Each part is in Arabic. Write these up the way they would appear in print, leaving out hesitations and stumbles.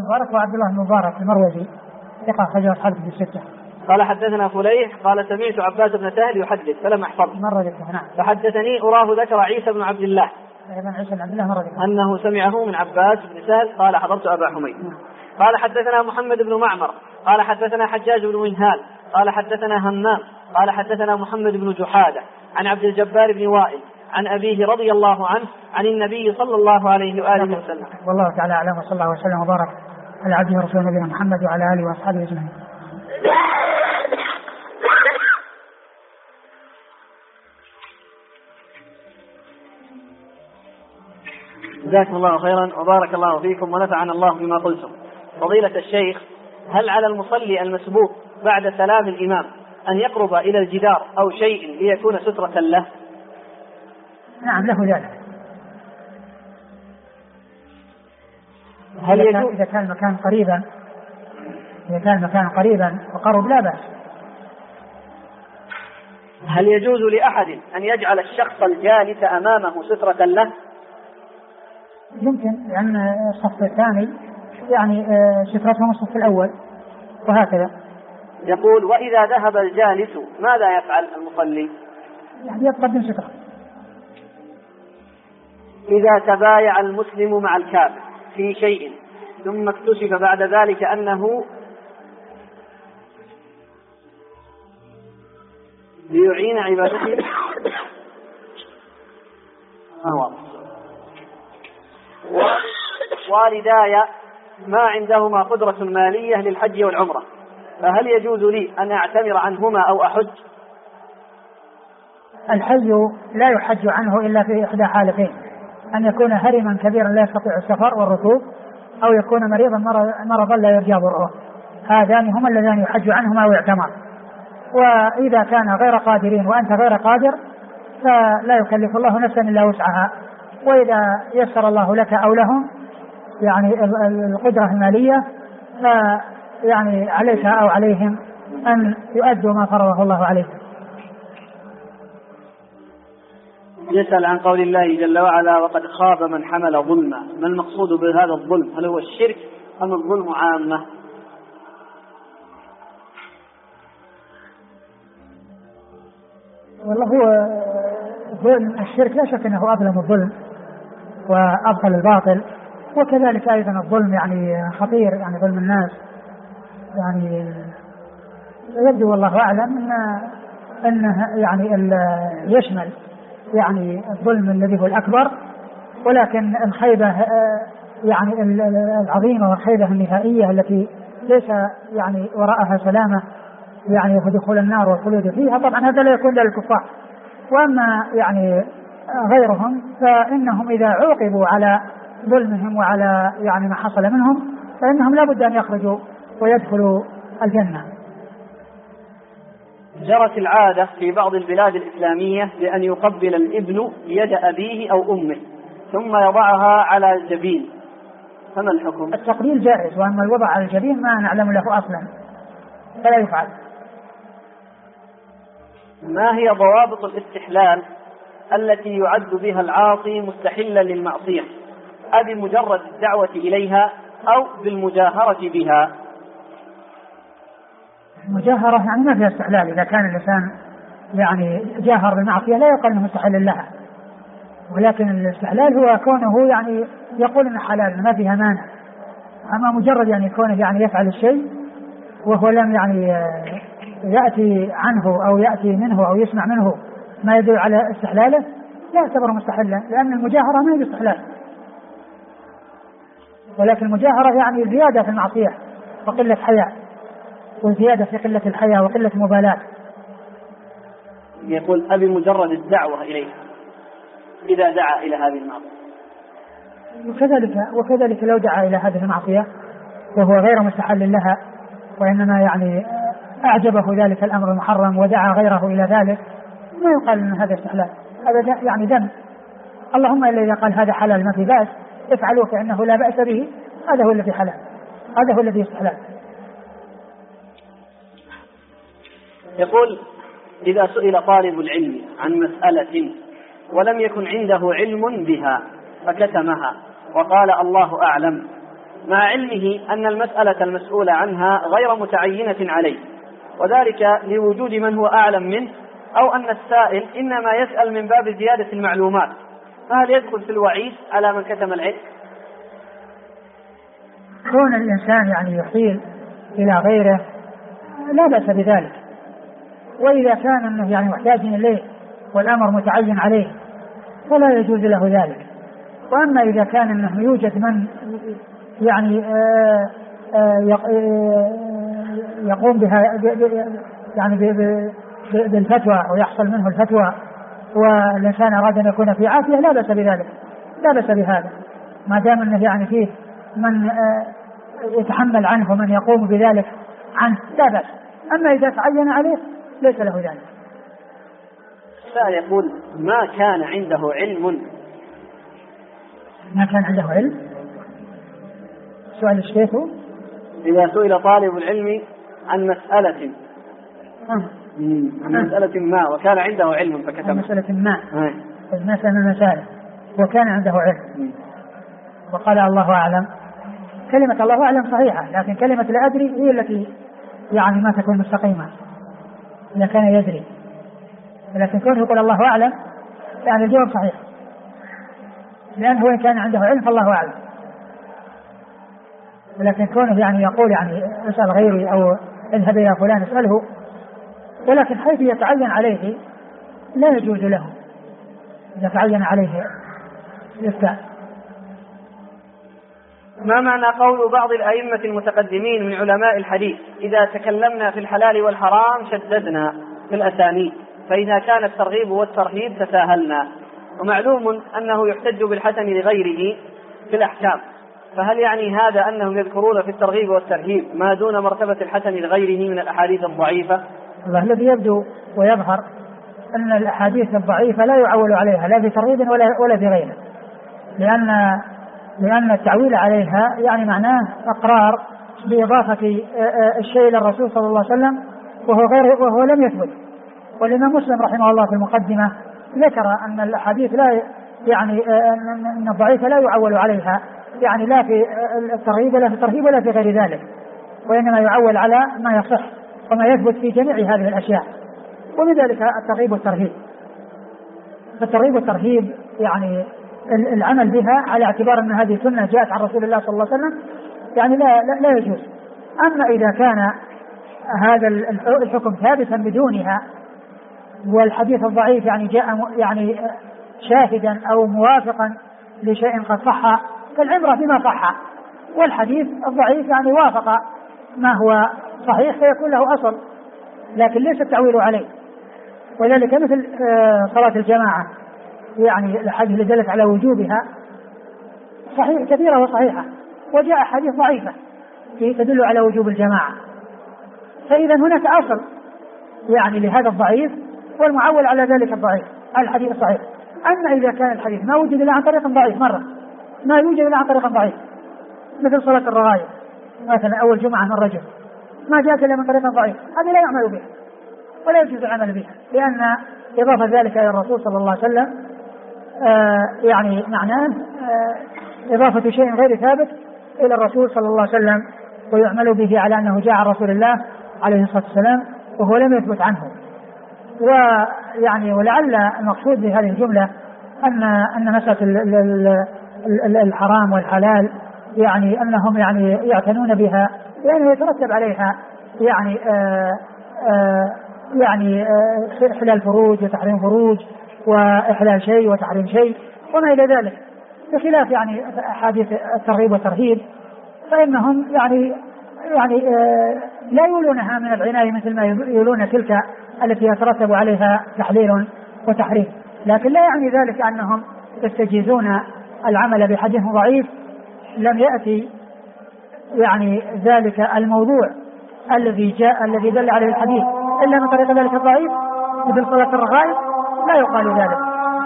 المبارك وعبد الله بن مبارك المروزي ثقة أخرجه أصحاب الكتب الستة. قال حدثنا فليح قال سمعت عباس بن سهل يحدث فلم أحفظ. مرة ذكره نعم. فحدثني أراه ذكر عيسى بن عبد الله أنه سمعه من عباس بن سهل قال حضرت أبا حميد. قال حدثنا محمد بن معمر قال حدثنا حجاج بن منهال قال حدثنا همام قال حدثنا محمد بن جحادة عن عبد الجبار بن وائل عن أبيه رضي الله عنه عن النبي صلى الله عليه وآله وسلم. والله تعالى أعلم وصلى الله وسلم وبارك على عبده ورسوله نبينا محمد وعلى آله وأصحابه أجمعين. جزاكم الله خيرا وبارك الله فيكم ونفعنا الله بما قلتم. فضيلة الشيخ، هل على المصلي المسبوق بعد سلام الإمام أن يقرب إلى الجدار أو شيء ليكون سترة له؟ نعم له ذلك. إذا كان المكان قريبا وقرب لا بأس. هل يجوز لأحد أن يجعل الشخص الجالس أمامه سترة له؟ يمكن، لأن الصف الثاني يعني سترتهم الصف الأول وهكذا. يقول وإذا ذهب الجالس ماذا يفعل المصلي؟ يعني يقدم سترة. إذا تبايع المسلم مع الكافر في شيء ثم اكتشف بعد ذلك أنه ليعين عبادته والداي ما عندهما قدرة مالية للحج والعمرة، فهل يجوز لي أن أعتمر عنهما أو أحج؟ الحج لا يحج عنه إلا في إحدى حالتين: أن يكون هرما كبيرا لا يستطيع السفر والركوب، أو يكون مريضا مرضا لا يرجى برؤه. هذان هما اللذان يحج عنهما أو يعتمر. وإذا كان غير قادرين وأنت غير قادر فلا يكلف الله نفسا إلا وسعها، وإذا يسر الله لك أو لهم يعني القدرة المالية فيعني عليك أو عليهم أن يؤدوا ما فرضه الله عليهم. يسأل عن قول الله جل وعلا وقد خاب من حمل ظلما، ما المقصود بهذا الظلم؟ هل هو الشرك أم الظلم عامة؟ والله هو الشرك لا شك أنه أظلم الظلم وأبطل الباطل، وكذلك أيضا الظلم يعني خطير، يعني ظلم الناس يعني يبدو والله أعلم أنه يعني يشمل يعني الظلم الذي هو الأكبر، ولكن الخيبة يعني العظيمة والخيبة النهائية التي ليس يعني وراءها سلامة يعني دخول النار والخلود فيها، طبعا هذا لا يكون للكفار. وأما يعني غيرهم فإنهم إذا عوقبوا على ظلمهم وعلى يعني ما حصل منهم فإنهم لا بد أن يخرجوا ويدخلوا الجنة. جرت العادة في بعض البلاد الإسلامية بأن يقبل الابن يد أبيه أو أمه ثم يضعها على الجبين، فما الحكم؟ التقبيل جائز، وأما الوضع على الجبين ما نعلم له أصلا فلا يفعل. ما هي ضوابط الاستحلال التي يعد بها العاصي مستحلا للمعصية؟ بمجرد الدعوة إليها أو بالمجاهرة بها؟ المجاهرة يعني ما فيها استحلال. إذا كان الإنسان يعني جاهر بالمعصية لا يقال أنه مستحل لها، ولكن الاستحلال هو كونه يعني يقول أنه حلال ما فيها مانع. أما مجرد يعني كونه يعني يفعل الشيء وهو لم يعني يأتي عنه أو يأتي منه أو يسمع منه ما يدل على استحلاله لا يعتبر مستحلا، لأن المجاهرة ما هي استحلال، ولكن المجاهرة يعني زيادة في المعصية وقلة حياء، وزيادة في قلة الحياة وقلة المبالاة. يقول أبي مجرد الدعوة إليه إذا دعا إلى هذه المعصية، وكذلك لو دعا إلى هذه المعصية وهو غير مستحل لها، وإنما يعني أعجبه ذلك الأمر المحرم ودعا غيره إلى ذلك، ما يقال أن هذا استحلال، هذا يعني ذنب. اللهم إلا إذا قال هذا حلال ما في بأس افعلوه فإنه لا بأس به، هذا هو الذي حلال، هذا هو الذي استحلال. يقول إذا سئل طالب العلم عن مسألة ولم يكن عنده علم بها فكتمها وقال الله أعلم، مع علمه أن المسألة المسؤول عنها غير متعينة عليه، وذلك لوجود من هو أعلم منه، أو أن السائل إنما يسأل من باب زيادة المعلومات، فهل يدخل في الوعيد على من كتم العلم؟ كون الإنسان يعني يحيل إلى غيره لا بأس بذلك، وإذا كان أنه يعني محتاج إليه والأمر متعين عليه فلا يجوز له ذلك. وأما إذا كان أنه يوجد من يعني يقوم بها يعني بالفتوى ويحصل منه الفتوى والإنسان أراد أن يكون في عافية لا بأس بذلك، لا بأس بهذا ما دام أنه يعني فيه من يتحمل عنه ومن يقوم بذلك عنه لا بأس. أما إذا تعين عليه ليس له ذلك. السائل يقول ما كان عنده علم. ما كان عنده علم؟ سؤال الشيخ إذا سئل طالب العلم عن مسألة مسألة ما وكان عنده علم فكتم مسألة ما المسألة من المسائل وكان عنده علم وقال الله أعلم، كلمة الله أعلم صحيحة، لكن كلمة لا أدري هي التي يعني ما تكون مستقيمة إذا كان يدري، لكن كونه يقول الله أعلم يعني الجواب صحيح، لأنه إن كان عنده علم فالله أعلم. ولكن كونه يعني يقول يعني اسأل غيري أو اذهب إلى فلان اسأله، ولكن حيث يتعين عليه لا يجوز له إذا تعين عليه الإفتاء. ما معنى قول بعض الأئمة المتقدمين من علماء الحديث إذا تكلمنا في الحلال والحرام شددنا في الأسانيد، فإذا كان الترغيب والترهيب تساهلنا؟ ومعلوم أنه يحتج بالحسن لغيره في الأحكام، فهل يعني هذا أنهم يذكرون في الترغيب والترهيب ما دون مرتبة الحسن لغيره من الأحاديث الضعيفة؟ الذي يبدو ويظهر أن الأحاديث الضعيفة لا يعول عليها لا في ترغيب ولا في غيره، لأن التعويل عليها يعني معناه إقرار بإضافة الشيء إلى الرسول صلى الله عليه وسلم وهو لم يثبت. والإمام مسلم رحمه الله في المقدمة ذكر أن الأحاديث لا يعني أن الضعيفة لا يعول عليها يعني لا في الترغيب ولا في الترهيب ولا في غير ذلك، وإنما يعول على ما يصح وما يثبت في جميع هذه الأشياء، وبذلك الترغيب والترهيب. فالترغيب والترهيب يعني العمل بها على اعتبار أن هذه سنة جاءت عن رسول الله صلى الله عليه وسلم يعني لا يجوز. أما إذا كان هذا الحكم ثابتا بدونها والحديث الضعيف يعني جاء يعني شاهدا أو موافقا لشيء قد صح فالعبرة بما صح، والحديث الضعيف يعني وافق ما هو صحيح فيكون له أصل، لكن ليس التعويل عليه. وذلك مثل صلاة الجماعة يعني الحديث اللي دلت على وجوبها صحيح كثيرة وصحيحة، وجاء حديث ضعيفة تدل على وجوب الجماعة، فإذا هناك أصل يعني لهذا الضعيف والمعول على ذلك الضعيف الحديث الصحيح. أما إذا كان الحديث ما وجد إلا عن طريق ضعيف مرة ما يوجد إلا عن طريق ضعيف مثل صلاة الرغائب مثلا أول جمعة من رجب ما جاءت إلا من طريق ضعيف، هذه لا يعمل بها ولا يجوز العمل بها، لأن إضافة ذلك إلى الرسول صلى الله عليه وسلم يعني معناه إضافة شيء غير ثابت إلى الرسول صلى الله عليه وسلم ويعمل به على أنه جاء عن رسول الله عليه الصلاة والسلام وهو لم يثبت عنه. ويعني ولعل المقصود بهذه الجملة أن مسألة الحرام والحلال يعني أنهم يعني يعتنون بها لأنه يترتب عليها يعني إحلال فروج وتحريم فروج وإحلال شيء وتحريم شيء وما إلى ذلك، بخلاف يعني أحاديث الترغيب والترهيب فإنهم يعني لا يولونها من العناية مثل ما يولون تلك التي يترتب عليها تحليل وتحريم، لكن لا يعني ذلك أنهم يستجيزون العمل بحديث ضعيف لم يأتي يعني ذلك الموضوع الذي دل عليه الحديث إلا من طريق ذلك الضعيف مثل صلاة الرغائب، لا يقال ذلك.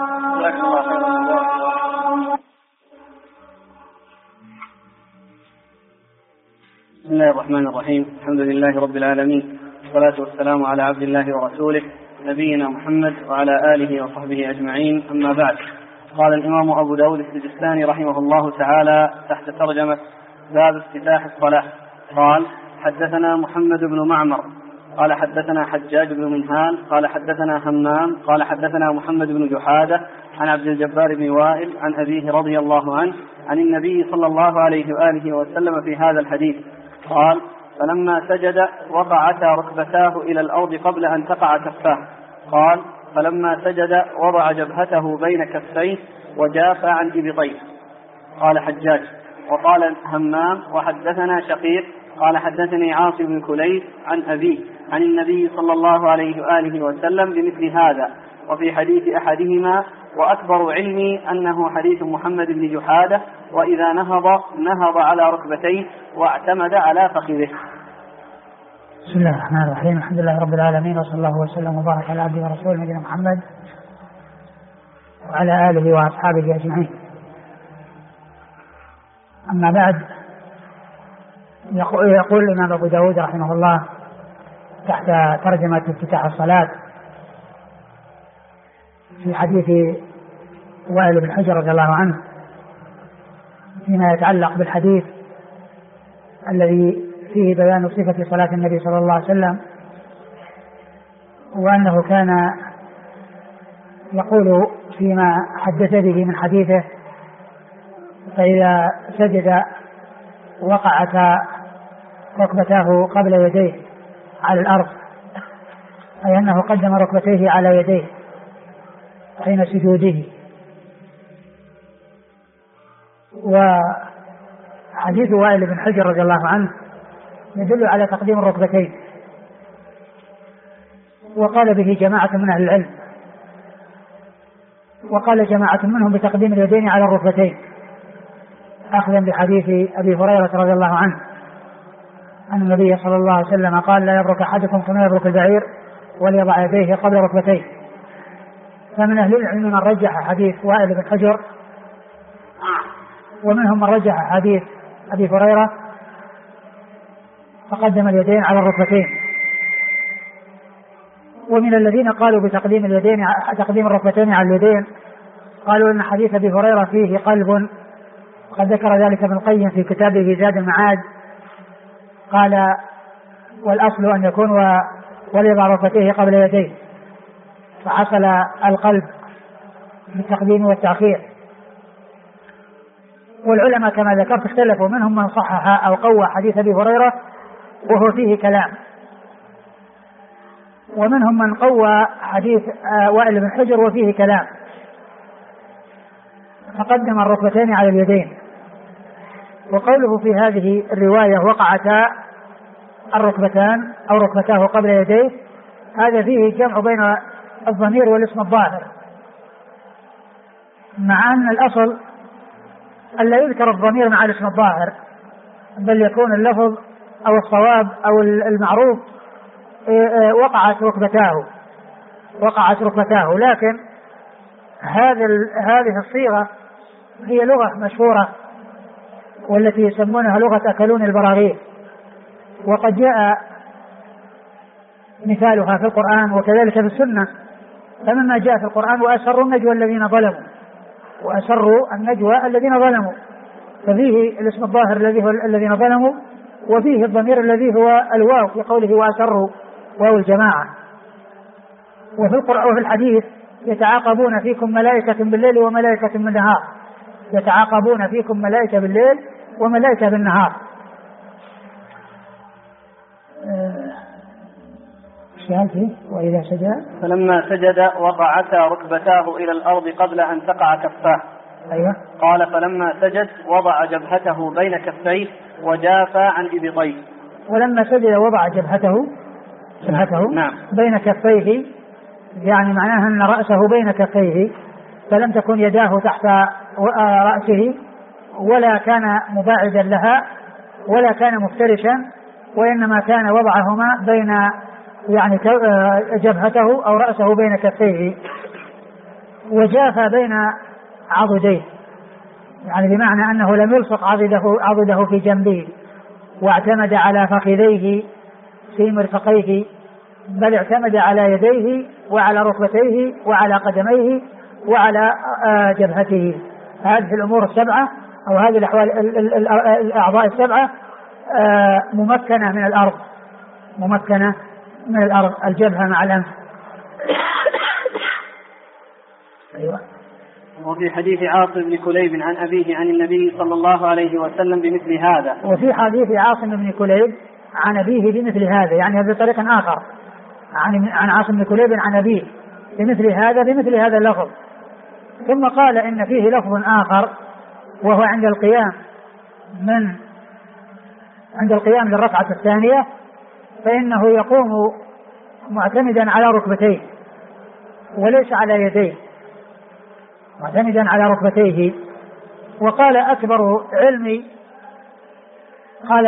بسم الله الرحمن الرحيم، الحمد لله رب العالمين، والصلاة والسلام على عبد الله ورسوله نبينا محمد وعلى آله وصحبه أجمعين، أما بعد. قال الإمام أبو داود السجستاني رحمه الله تعالى تحت ترجمة باب افتتاح الصلاة. قال حدثنا محمد بن معمر قال حدثنا حجاج بن منهال قال حدثنا همام قال حدثنا محمد بن جحادة عن عبد الجبار بن وائل عن أبيه رضي الله عنه عن النبي صلى الله عليه وآله وسلم في هذا الحديث قال فلما سجد وقعتا ركبتاه إلى الأرض قبل أن تقع كفاه. قال فلما سجد وضع جبهته بين كفيه وجاف عن إبطيه. قال حجاج. وقال همام وحدثنا شقيق قال حدثني عاصم بن كليب عن أبيه عن النبي صلى الله عليه وآله وسلم بمثل هذا، وفي حديث أحدهما وأكبر علمي أنه حديث محمد بن جحادة وإذا نهض على ركبتيه واعتمد على فخذه. بسم الله الرحمن الرحيم. الحمد لله رب العالمين، وصلى الله وسلم وبارك على عبده ورسوله نبينا محمد وعلى آله وأصحابه أجمعين. أما بعد، يقول الإمام أبو داود رحمه الله تحت ترجمة افتتاح الصلاة في حديث وائل بن حجر رضي الله عنه فيما يتعلق بالحديث الذي فيه بيان صفة صلاة النبي صلى الله عليه وسلم، وأنه كان يقول فيما حدث به من حديثه فإذا سجد وقعتا ركبتاه قبل يديه على الأرض، أي أنه قدم ركبتيه على يديه حين سجوده. وحديث وائل بن حجر رضي الله عنه يدل على تقديم الركبتين، وقال به جماعة من أهل العلم، وقال جماعة منهم بتقديم اليدين على الركبتين أخذا بحديث أبي هريرة رضي الله عنه أن النبي صلى الله عليه وسلم قال لا يبرك أحدكم كما يبرك البعير وليضع يديه قبل ركبتيه. فمن أهل العلم من رجح حديث وائل بن حجر، ومنهم من رجح حديث أبي هريرة فقدم اليدين على الركبتين. ومن الذين قالوا بتقديم اليدين تقديم الركبتين على اليدين قالوا أن حديث أبي هريرة فيه قلب، وقد ذكر ذلك ابن القيم في كتابه زاد المعاد، قال والأصل أن يكون وليضع ركبتيه قبل يديه، فحصل القلب بالتقديم والتأخير. والعلماء كما ذكرت اختلفوا، منهم من صحح أو قوى حديث أبي هريرة وهو فيه كلام، ومنهم من قوى حديث وائل بن حجر وفيه كلام فقدم الركبتين على اليدين. وقوله في هذه الرواية وقعتا الركبتان أو ركبتاه قبل يديه، هذا فيه جمع بين الضمير والاسم الظاهر، مع أن الأصل ألا يذكر الضمير مع الاسم الظاهر، بل يكون اللفظ أو الصواب أو المعروف وقعت ركبتاه. لكن هذه الصيغة هي لغة مشهورة والتي يسمونها لغة أكلون البراغيث، وقد جاء مثالها في القرآن وكذلك في السنة. فمما جاء في القرآن وأسروا النجوى الذين ظلموا، ففيه الاسم الظاهر الذي هو الذين ظلموا، وفيه الضمير الذي هو الواو في قوله وأسروا واو الجماعة. وفي القرآن وفي الحديث يتعاقبون فيكم ملائكة بالليل وملائكة بالنهار، يتعاقبون فيكم ملائكة بالليل وملائكة بالنهار. وإذا سجد فلما سجد وضعتا ركبتاه إلى الأرض قبل أن تقع كفاه. أيوة. قال فلما سجد وضع جبهته بين كفيه وجاف عن إبطيه. ولما سجد وضع جبهته نعم. بين كفيه، يعني معناها أن رأسه بين كفيه، فلم تكن يداه تحت رأسه ولا كان مباعدا لها ولا كان مفترشا، وإنما كان وضعهما بين يعني جبهته أو رأسه بين كفيه، وجاف بين عضديه، يعني بمعنى أنه لم يلصق عضده في جنبه واعتمد على فخذيه في مرفقيه، بل اعتمد على يديه وعلى ركبتيه وعلى قدميه وعلى جبهته. هذه الأمور السبعة أو هذه الأحوال الأعضاء السبعة ممكنة من الأرض، ممكنة من الأرض، الجبهة مع الأنف. أيوة. وفي حديث عاصم بن كليب عن أبيه عن النبي صلى الله عليه وسلم بمثل هذا. وفي حديث عاصم بن كليب عن أبيه بمثل هذا، يعني بطريق آخر عن عاصم بن كليب عن أبيه بمثل هذا اللفظ. ثم قال إن فيه لفظ آخر وهو عند القيام للركعة الثانية، فإنه يقوم معتمدا على ركبتيه وليس على يديه، معتمدا على ركبتيه. وقال أكبر علمي قال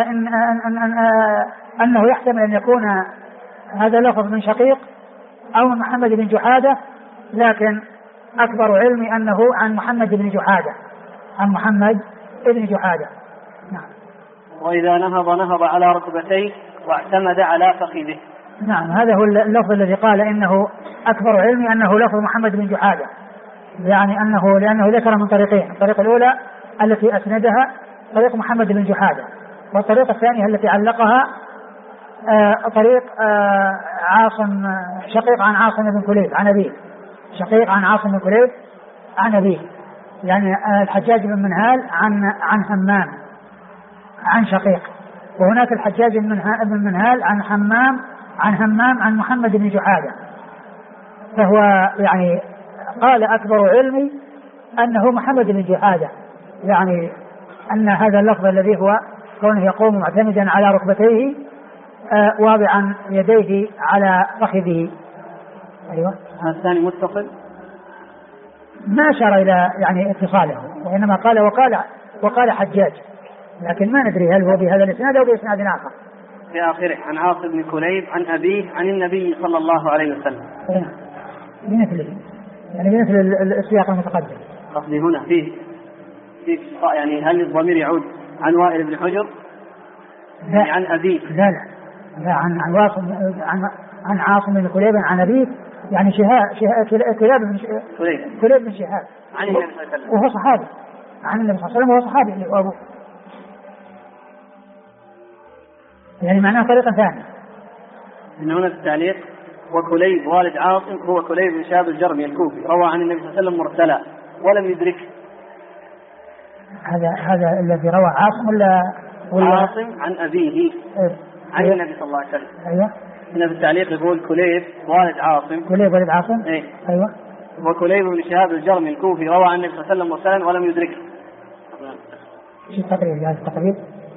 أنه يحتمل أن يكون هذا لفظ من شقيق أو من محمد بن جحادة، لكن أكبر علمي أنه عن محمد بن جحادة، عن محمد بن جحادة. نعم. وإذا نهض على ركبتيه واعتمد على فخذه. نعم، هذا هو اللفظ الذي قال إنه أكبر علمي أنه لفظ محمد بن جحادة، يعني لأنه ذكر من طريقين، الطريقة الأولى التي أسندها طريق محمد بن جحادة، والطريقة الثانية التي علقها طريق عاصم شقيق عن عاصم بن كليب عن أبيه، شقيق عن عاصم بن كليب عن أبيه، يعني الحجاج بن منهال عن همام عن شقيق، وهناك الحجاج بن منهال عن همام عن محمد بن جحادة. فهو يعني قال أكبر علمي أنه محمد بن جحادة، يعني أن هذا اللفظ الذي هو كونه يقوم معتمدا على ركبتيه واضعا يديه على فخذه. أيوة. هذا الثاني متصل، ما أشار إلى يعني اتصاله، وإنما قال وقال حجاج، لكن ما ندري هل هو بهذا الإسناد أو بإسناد آخر. في آخره عن عاصم بن كليب عن أبيه عن النبي صلى الله عليه وسلم. بمثله، يعني بمثل السياق المتقدم. قصدي هنا فيه يعني هل الضمير يعود عن وائل بن حجر؟ يعني عن أبيه؟ لا عن عاصم بن كليب عن أبيه، يعني كلاب بن شهاب عن النبي صلى الله عليه وسلم، وهو صحابي عن النبي صلى الله عليه وسلم، وهو صحابي اللي هو أبوه، يعني معناه طريقة ثانية. إن هنا التعليق وكليب والد عاصم هو كليب بن شهاب الجرمي الكوفي، روى عن النبي صلى الله عليه وسلم مرسلا ولم يدركه. هذا الذي روى عاصم ولا عاصم عن أبيه عن النبي صلى الله عليه وسلم. أيوة. هنا في التعليق يقول كليب والد عاصم إيه؟ أيوة. وكليب بن شهاب الجرمي الكوفي روى عن النبي صلى الله عليه وسلم مرسلا ولم يدركه. ايش التقريب؟ هذا التقريب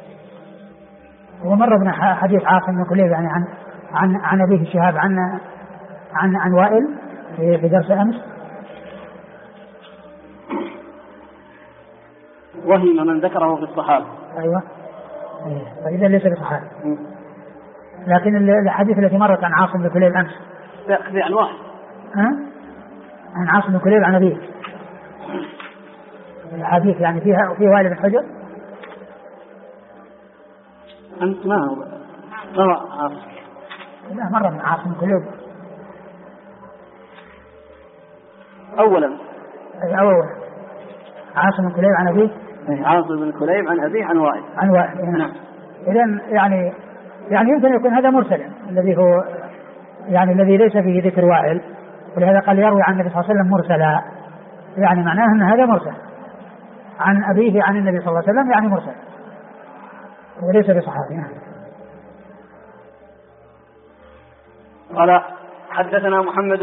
ومر بنا حديث عاصم بن كليب يعني عن أبيه شهاب عن وائل في درس أمس. وهم من ذكره في الصحابة. أيوة. فإذا ليس بصحابي، لكن الحديث التي مرت عن عاصم بن كليب أمس في عن واحد عن عاصم بن كليب عن أبيه، الحديث يعني فيها وفي وائل بن حجر. أنت ما هو عاصم؟ لا، مرة من عاصم بن كليب أولا عاصم بن كليب عن أبيه، عاصم بن كليب عن أبيه عن وائل. نعم. إذن يعني يمكن يكون هذا مرسلا، الذي هو يعني الذي ليس فيه ذكر وائل، ولهذا قال يروي عن النبي صلى الله عليه وسلم مرسلا، يعني معناه أن هذا مرسل عن أبيه عن النبي صلى الله عليه وسلم، يعني مرسل وليس بصحابي. قال حدثنا محمد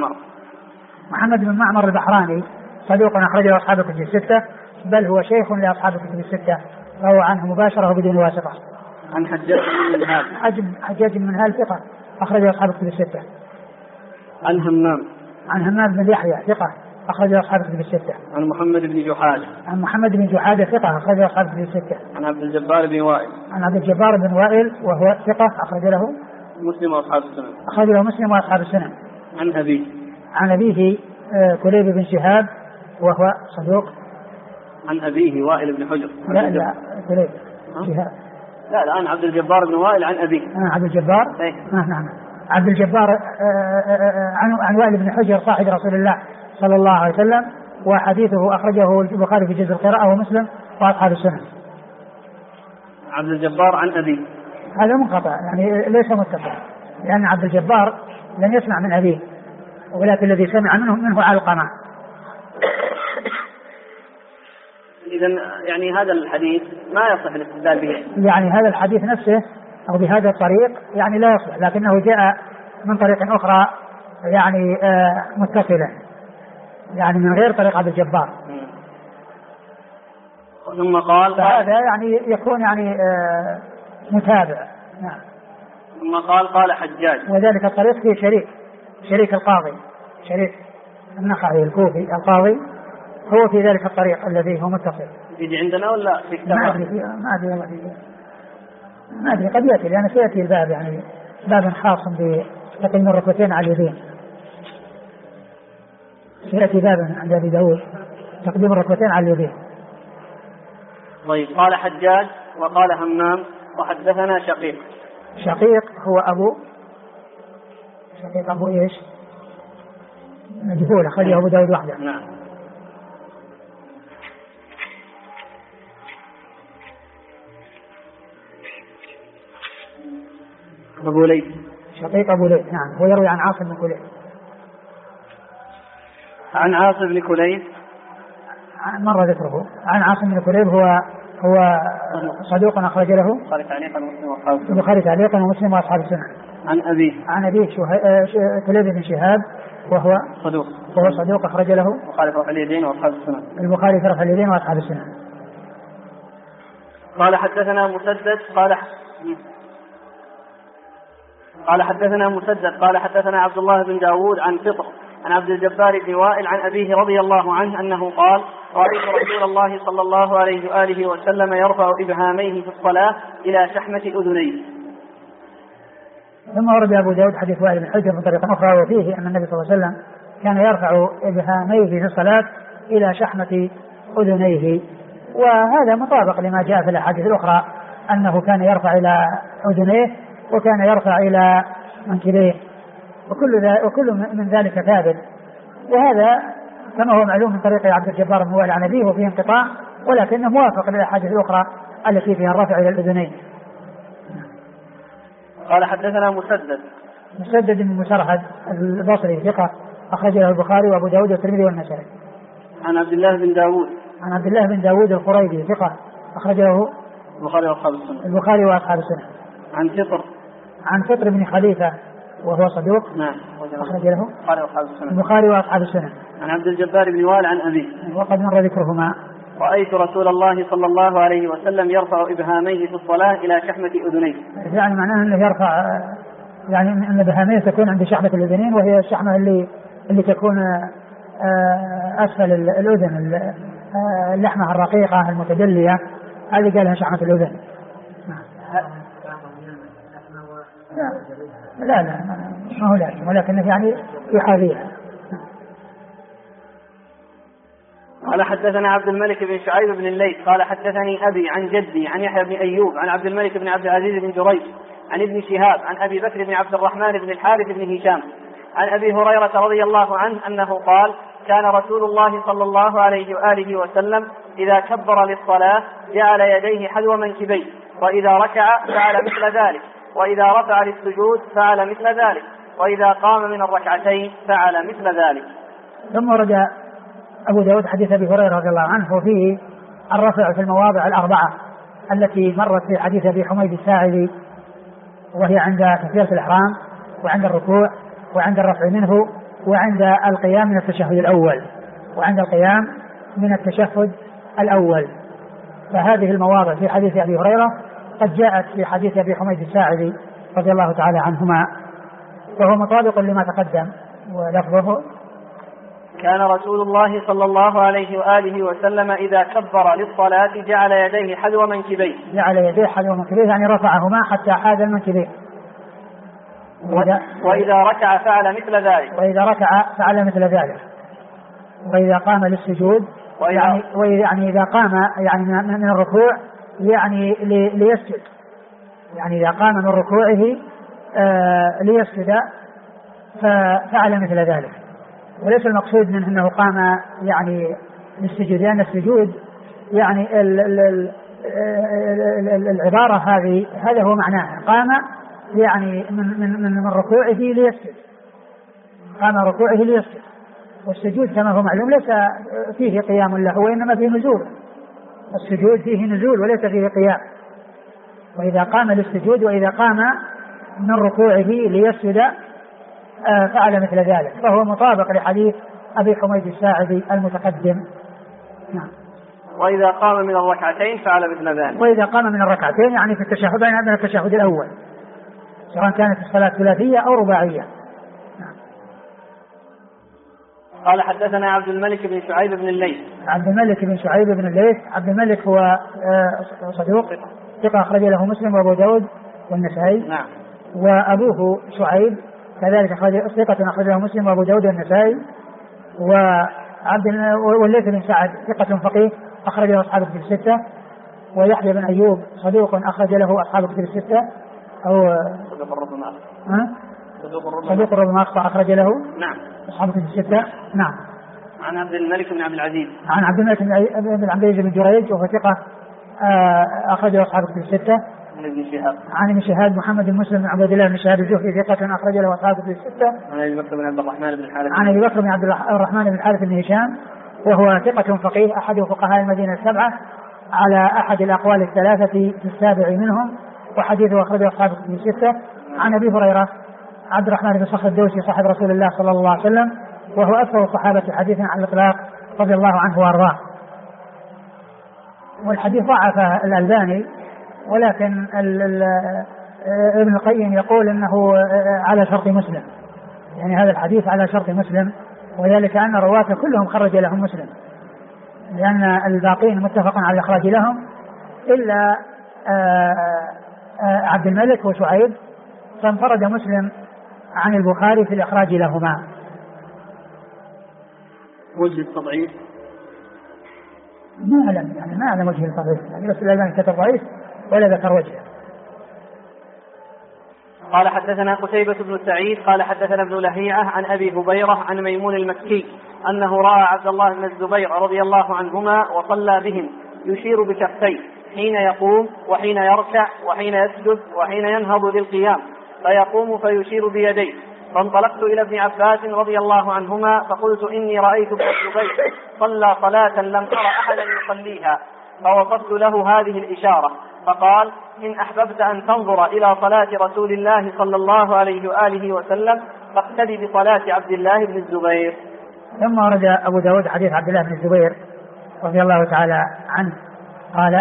بن معمر البحراني صدوق أخرجه أصحاب الكتب الستة، بل هو شيخ لأصحاب الكتب الستة، روى عنه مباشرة وبدون واسطة. عن حجاج بن منهال ثقة أخرجه أصحاب الكتب الستة. عن همام بن يحيى ثقة أخرجه أصحاب الكتب الستة. عن محمد بن جحادة ثقة أخرجه أصحاب الكتب الستة. عن عبد الجبار بن وائل وهو ثقة أخرج له مسلم وأصحاب السنن. أخرجه مسلم وأصحاب السنن. عن أبيه كليب بن شهاب وهو صدوق. عن أبيه وائل بن حجر. لا كليب شهاب. لا الآن عبد الجبار بن وائل عن أبيه. عبد الجبار. نعم. عبد الجبار عن وائل بن حجر صاحب رسول الله صلى الله عليه وسلم، وحديثه أخرجه البخاري في جزء القراءة ومسلم وأصحاب السنن. عبد الجبار عن أبيه هذا منقطع يعني ليس متصل، لأن عبد الجبار لم يسمع من أبيه، ولكن الذي سمع منه علقمة. إذن يعني هذا الحديث ما يصح الاستدلال به، يعني هذا الحديث نفسه أو بهذا الطريق يعني لا يصح، لكنه جاء من طريق أخرى يعني متصلة، يعني من غير طريق عبد الجبار. ثم قال هذا يعني يكون يعني متابع. نعم. ثم قال حجاج، وذلك الطريق فيه شريك القاضي، شريك النخعي الكوفي القاضي، هو في ذلك الطريق الذي هو متصل. يجي عندنا ولا في كتاب؟ ما أدري قد يأتي، لأن سيأتي الباب يعني باب خاص بتقديم الركبتين على اليدين، سيأتي باب عند أبي داود تقديم الركبتين على اليدين. طيب. قال حجاج وقال همام وحدثنا شقيق هو أبو إيش؟ مجهول، أخرجه أبو داود وحده. نعم. أبو ليث، شقيق أبو ليث. نعم. هو يروي عن عاصم بن كليب. عن عاصم بن كليب مر ذكره. عن عاصم بن كليب هو صدوق أخرج له البخاري تعليقا ومسلم وأصحاب السنن. عن أبيه كليب بن شهاب وهو صدوق أخرج له البخاري في رفع اليدين وأصحاب السنن. البخاري في رفع اليدين وأصحاب السنن. قال حدثنا مسدد قال حدثنا عبد الله بن داود عن فطر عن عبد الجبار بن وائل عن أبيه رضي الله عنه أنه قال: رأيت رسول الله صلى الله عليه وآله وسلم يرفع إبهاميه في الصلاة إلى شحمة الأذنين. ثم ورد أبو داود حديث وائل بن حجر من طريق أخرى، وفيه أن النبي صلى الله عليه وسلم كان يرفع إبهاميه في الصلاة إلى شحمة أذنيه، وهذا مطابق لما جاء في الأحاديث الأخرى أنه كان يرفع إلى أذنيه وكان يرفع إلى منكبيه، وكل من ذلك ثابت. وهذا كما هو معلوم من طريق عبد الجبار بن وائل عن أبيه وفيه انقطاع، ولكنه موافق للأحاديث الأخرى التي فيها الرفع إلى الأذنين. قال حدثنا مسدد بن مسرهد البصري ثقة أخرج له البخاري وأبو داود والترمذي والنسائي. عن عبد الله بن داود الخريبي ثقة أخرج له البخاري وأصحاب السنن. عن فطر بن خليفة وهو صدوق. نعم. أخرج له البخاري وأصحاب السنن. عن عبد الجبار بن وائل عن أبيه وقد مر ذكرهما. رأيت رسول الله صلى الله عليه وسلم يرفع إبهاميه في الصلاة إلى شحمة أذنيه. يعني معناه أنه يرفع، يعني أن إبهاميه تكون عند شحمة الأذنين، وهي الشحمة اللي تكون أسفل الأذن، اللحمة الرقيقة المتدلية، هذه قالها شحمة الأذن. لا ما هو لازم، ولكن يعني يحاذيها. قال حدثنا عبد الملك بن شعيب بن الليث قال حدثني أبي عن جدي عن يحيى بن أيوب عن عبد الملك بن عبد العزيز بن جريج عن ابن شهاب عن أبي بكر بن عبد الرحمن بن الحارث بن هشام عن أبي هريرة رضي الله عنه أنه قال: كان رسول الله صلى الله عليه وآله وسلم إذا كبر للصلاة جعل يديه حذو منكبيه، وإذا ركع فعل مثل ذلك، وإذا رفع للسجود فعل مثل ذلك، وإذا قام من الركعتين فعل مثل ذلك. ثم ورد أبو داود حديث أبي هريرة رضي الله عنه وفيه الرفع في المواضع الأربعة التي مرت في حديث أبي حميد الساعدي، وهي عند تكبيرة الإحرام وعند الركوع وعند الرفع منه وعند القيام من التشهد الأول فهذه المواضع في حديث أبي هريرة قد جاءت في حديث أبي حميد الساعدي رضي الله تعالى عنهما، وهو مطابق لما تقدم. ولفظه: كان رسول الله صلى الله عليه وآله وسلم إذا كبر للصلاة جعل يديه حذو منكبيه. يعني رفعهما حتى حاذ المنكبين. وإذا ركع فعل مثل ذلك. وإذا قام للسجود يعني إذا قام يعني من الركوع يعني ليسجد، يعني إذا قام من ركوعه ليسجد ففعل مثل ذلك. وليس المقصود منه أنه قام يعني للسجود، لأن السجود يعني العبارة هذه هذا هو معناها. قام يعني من ركوعه ليسجد، قام ركوعه ليسجد، والسجود كما هو معلوم ليس فيه قيام له وإنما فيه نزول، السجود فيه نزول وليس فيه قيام. وإذا قام للسجود وإذا قام من ركوعه ليسجد فعل مثل ذلك، فهو مطابق لحديث أبي حميد الساعدي المتقدم. نعم. وإذا قام من الركعتين فعل مثل ذلك. وإذا قام من الركعتين يعني في التشهد، يعني من التشهد الأول سواء كانت الصلاة ثلاثية أو رباعية. نعم. قال حدثنا عبد الملك بن شعيب بن الليث. عبد الملك بن شعيب بن الليث. عبد الملك هو صدوق ثقة أخرج له مسلم وأبو داود والنسائي. نعم. وأبوه شعيب كذلك ثقة أخرج له مسلم وأبو داود والنسائي. والليث بن سعد ثقة فقيه أخرج له أصحاب الكتب الستة. ويحيى بن أيوب صدوق أخرج له أصحاب الكتب الستة أو صدوق الربما أخطأ أخرج له نعم أصحاب الكتب الستة. نعم. عن عبد الملك بن عبد العزيز. عن عبد الملك بن عبد العزيز بن جريج وهو ثقة أخرج له أصحاب الكتب الستة. عن ابن شهاب محمد بن مسلم بن عبد الله بن شهاب الزهري ثقة أخرج له أصحاب الكتب الستة. عن أبي بكر بن عبد الرحمن بن الحارث. عن أبي بكر بن عبد الرحمن بن الحارث بن هشام وهو ثقة فقيه أحد فقهاء المدينة السبعة على أحد الأقوال الثلاثة في السابع منهم، وحديثه أخرجه أصحاب الكتب الستة. عن أبي هريرة عبد الرحمن بن صخر الدوسي صاحب رسول الله صلى الله عليه وسلم وهو أكثر الصحابة حديثا على الإطلاق رضي الله عنه وأرضاه. والحديث ضعف الألباني، ولكن ابن القيم يقول أنه على شرط مسلم، يعني هذا الحديث على شرط مسلم، وذلك أن رواته كلهم خرج لهم مسلم، لأن الباقين متفق على الإخراج لهم إلا عبد الملك وشعيب، فانفرد مسلم عن البخاري في الإخراج لهما. وجه التضعيف ما أعلم، يعني ما أعلم وجه التضعيف، يعني بس الألباني كتب ضعيف ولا ذكر وجهه. قال حدثنا قتيبة بن سعيد قال حدثنا ابن لهيعة عن أبي هبيرة عن ميمون المكي أنه رأى عبد الله بن الزبير رضي الله عنهما وصلى بهم يشير بكفيه حين يقوم وحين يركع وحين يسجد وحين ينهض للقيام، فيقوم فيشير بيديه. فانطلقت إلى ابن عباس رضي الله عنهما فقلت إني رأيت ابن الزبير صلى صلاة لم أرى أحدا يصليها، فوصفت له هذه الإشارة، فقال إن أحببت أن تنظر إلى صلاة رسول الله صلى الله عليه وآله وسلم فاقتدي بصلاة عبد الله بن الزبير. ثم ورد أبو داود حديث عبد الله بن الزبير رضي الله تعالى عنه قال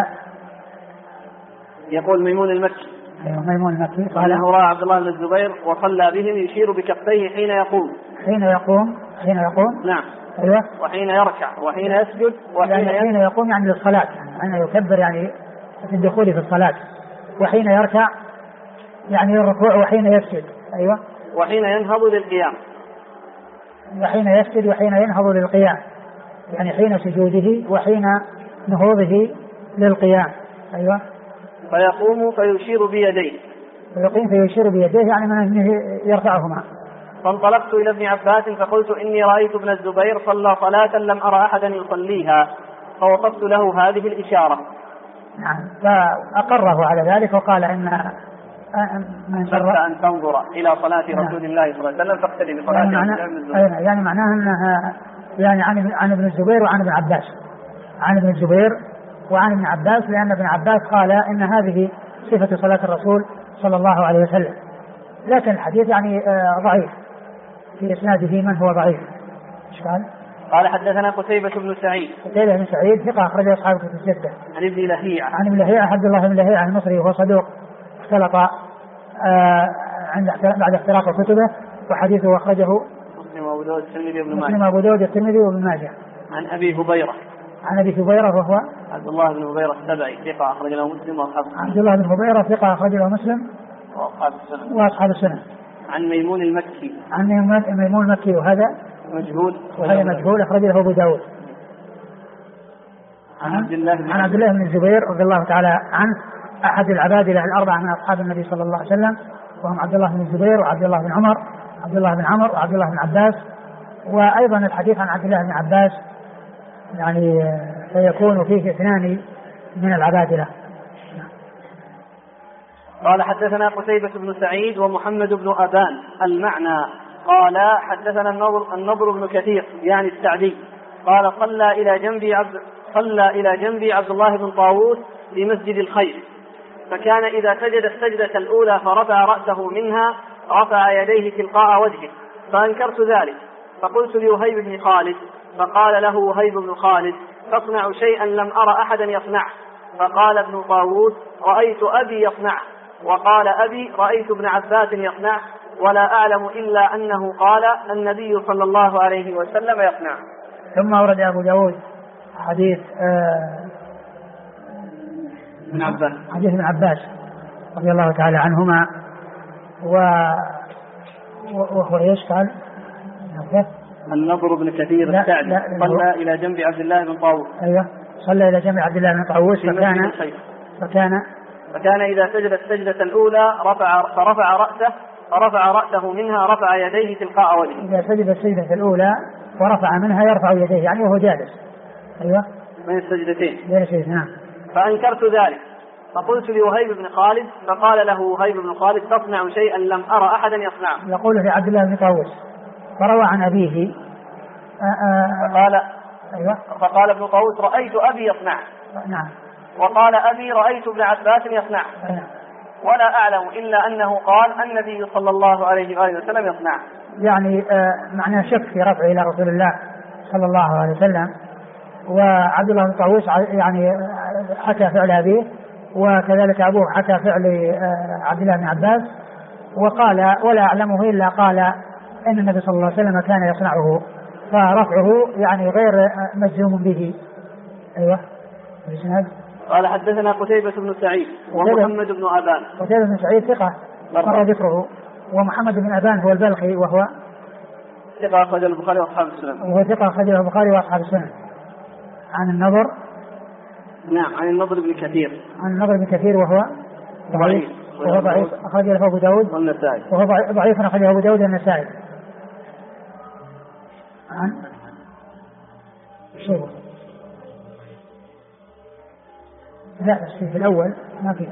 يقول ميمون المكي ميمون المكي قال أنه رأى عبد الله بن الزبير وصلى بهم يشير بكفيه حين يقوم نعم أيوة. وحين يركع وحين يسجد حين يقوم يعني للصلاة، يعني يكبر يعني في الدخول في الصلاة، وحين يركع يعني الركوع وحين يسجد أيوة، وحين ينهض للقيام، وحين يسجد وحين ينهض للقيام، يعني حين سجوده وحين نهوضه للقيام أيوة. فيقوم فيشير بيديه، فيقوم فيشير بيديه يعني من أنه يرفعهما. فانطلقت إلى ابن عباس فقلت إني رأيت ابن الزبير صلى صلاة لم أرى أحدا يصليها، فوصفت له هذه الإشارة. نعم، فأقره على ذلك وقال إن من شرط أن تنظر إلى صلاة رسول الله صلى الله عليه وسلم فاقتدي بصلاة ابن الزبير. يعني معناه أنها يعني عن ابن الزبير وعن ابن عباس، عن ابن الزبير وعن ابن عباس، لأن ابن عباس قال إن هذه صفة صلاة الرسول صلى الله عليه وسلم، لكن الحديث يعني ضعيف في إسناده من هو ضعيف. قال حدثنا قتيبة بن سعيد. قتيبة بن سعيد ثقة أخرج أصحاب الكتب الستة. عن ابن لهيعة. عن ابن لهيعة عبد الله بن لهيعة المصري وهو صدوق اختلط بعد اختلاط كتبه، وحديثه أخرجه مسلم وأبو داود الترمذي وابن ماجه. عن أبي هبيرة. عن أبي هبيرة وهو عبد الله بن هبيرة السبعي ثقة أخرج له مسلم وأصحاب السنن. عبد الله بن هبيرة ثقة أخرج له مسلم وأصحاب السنن. عن ميمون المكي. عن ميمون المكي وهذا مجهول أخرج له أبو داود. عن عبد الله بن الزبير رضي الله تعالى عنه أحد العبادلة الأربعة من أصحاب النبي صلى الله عليه وسلم، وهم عبد الله بن الزبير وعبد الله بن عمر وعبد الله بن عباس. وأيضا الحديث عن عبد الله بن عباس يعني فيكون فيه اثنان من العبادلة. قال حدثنا قتيبة بن سعيد ومحمد بن أبان المعنى. قال حدثنا النضر بن كثير يعني السعدي قال صلى إلى جنبي عبد الله بن طاووس في مسجد الخير، فكان إذا سجد السجدة الأولى فرفع رأسه منها رفع يديه تلقاء وجهه، فأنكرت ذلك فقلت لوهيب بن خالد، فقال له وهيب بن خالد تصنع شيئا لم أرى أحدا يصنعه. فقال ابن طاووس رأيت أبي يصنعه، وقال أبي رأيت ابن عباس يصنعه، ولا أعلم إلا أنه قال النبي صلى الله عليه وسلم يصنعه. ثم ورد أبو داود حديث ابن عباس رضي الله تعالى عنهما، وهو ايش قال؟ النضر بن كثير السعدي صلى إلى جنب عبد الله بن طاووس. أيوة صلى إلى جنب عبد الله بن طاووس فكان إذا سجد السجدة الأولى فرفع رأسه منها رفع يديه تلقاء وجهه. إذا سجد السجدة الأولى ورفع منها يرفع يديه يعني وهو جالس. أيوة من السجدتين. نعم. فأنكرت ذلك فقلت لوهيب بن خالد، فقال له وهيب بن خالد تصنع شيئا لم أرى أحدا يصنعه. يقول لعبد الله بن طاووس فروى عن أبيه فقال ابن طاووس رأيت أبي يصنعه. نعم. وقال أبي رأيت ابن عباس يصنعه. ولا أعلم إلا أنه قال النبي صلى الله عليه وآله وسلم يصنعه. يعني معناه شك في رفعه إلى رسول الله صلى الله عليه وسلم. وعبد الله بن طاووس يعني حكى فعل أبيه، وكذلك أبوه حكى فعل عبد الله بن عباس، وقال ولا أعلمه إلا قال إن النبي صلى الله عليه وسلم كان يصنعه، فرفعه يعني غير مجزوم به. أيوة. قال حدثنا قتيبة بن سعيد ومحمد بن أبان. قتيبة بن سعيد ثقة مر ذكره، ومحمد بن أبان هو البلخي وهو ثقة أخرج البخاري وأصحاب السنن. وهو ثقة أخرج البخاري وأصحاب السنن. عن النضر. نعم عن النضر بن كثير. عن النضر بن كثير وهو ضعيف أخرج له أبو داود والنسائي. وهو ضعيف أخرجه أبو داود والنسائي. عن شيء لا بس في الأول ما في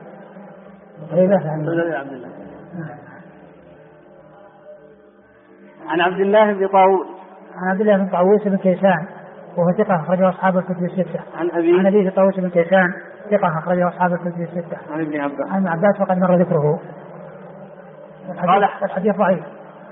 عن عبد الله بن طاووس. عن عبد الله بن طاووس بن كيسان وهو ثقة أخرجه أصحاب الكتب الستة. عن أبي طاووس بن كيسان ثقة أخرجه أصحاب الكتب الستة. عن ابن عباس. عن عباس وقد مر ذكره. الحديث ضعيف.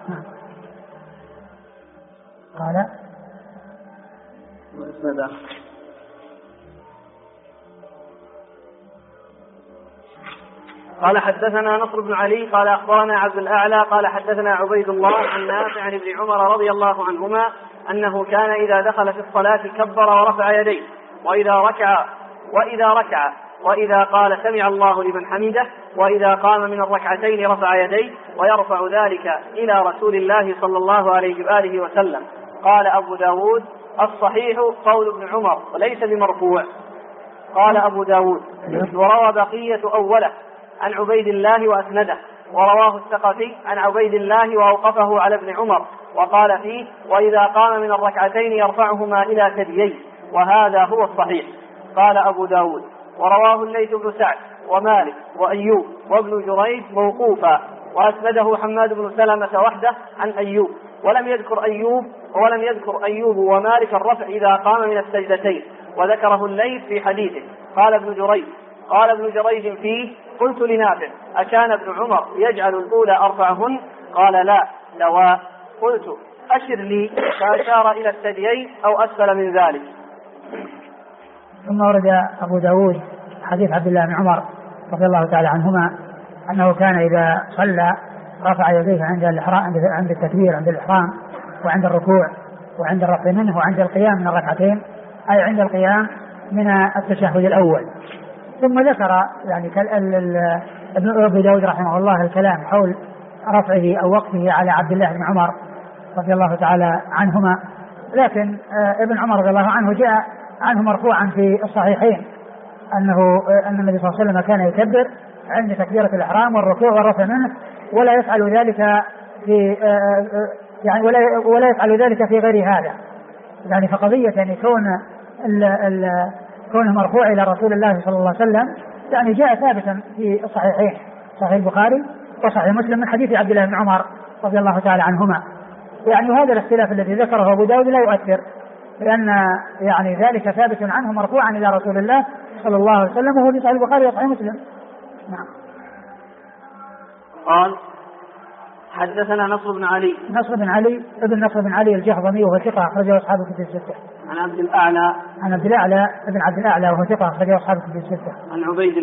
قال حدثنا نصر بن علي قال أخبرنا عبد الأعلى قال حدثنا عبيد الله عن نافع عن ابن عمر رضي الله عنهما أنه كان إذا دخل في الصلاة كبر ورفع يديه، وإذا ركع وإذا قال سمع الله لمن حمده، وإذا قام من الركعتين رفع يديه، ويرفع ذلك إلى رسول الله صلى الله عليه وآله وسلم. قال أبو داود الصحيح قول ابن عمر وليس بمرفوع. قال أبو داود وروى بقية أوله عن عبيد الله وأسنده، ورواه الثقفي عن عبيد الله وأوقفه على ابن عمر وقال فيه وإذا قام من الركعتين يرفعهما إلى ثدييه، وهذا هو الصحيح. قال أبو داود ورواه الليث بن سعد ومالك وأيوب وابن جريج موقوفا، وأسنده حماد بن سلمة وحده عن أيوب، ولم يذكر أيوب ومالك الرفع إذا قام من السجدتين، وذكره الليث في حديثه. قال ابن جريج فيه قلت لنافع أكان ابن عمر يجعل الأولى أرفعهن؟ قال لا سواء. قلت أشر لي، فأشار إلى الثديين أو أسفل من ذلك. ثم ورد أبو داود حديث عبد الله بن عمر رضي الله تعالى عنهما أنه كان إذا صلى رفع يديه عند الإحرام، عند التكبير، عند الإحرام، وعند الركوع، وعند الرفع منه، وعند القيام من الركعتين، أي عند القيام من التشهد الأول. ثم ذكر يعني ابن أبي داود رحمه الله الكلام حول رفعه أو وقفه على عبد الله بن عمر رضي الله تعالى عنهما، لكن ابن عمر رضي الله عنه جاء عنه مرفوعا في الصحيحين أن النبي صلى الله عليه وسلم كان يكبر عند تكبيرة الإحرام والركوع والرفع منه، ولا يفعل ذلك في يعني ولا يفعل ذلك في غير هذا. يعني فقضية أن يكون كونه مرفوع إلى رسول الله صلى الله عليه وسلم يعني جاء ثابتا في الصحيحين صحيح البخاري وصحيح مسلم من حديث عبد الله بن عمر رضي الله تعالى عنهما. يعني هذا الاختلاف الذي ذكره أبو داود لا يؤثر لأن يعني ذلك ثابت عنه مرفوعا إلى رسول الله صلى الله عليه وسلم وهو في صحيح البخاري وصحيح مسلم. نعم. قال حدثنا نصر بن علي ابن نصر بن علي الجهضمي وهو ثقة أخرجه أصحاب الكتب الستة. عن عبد الأعلى ابن عبد الأعلى وهو ثقة أخرجه أصحاب الكتب الستة. عن عبيد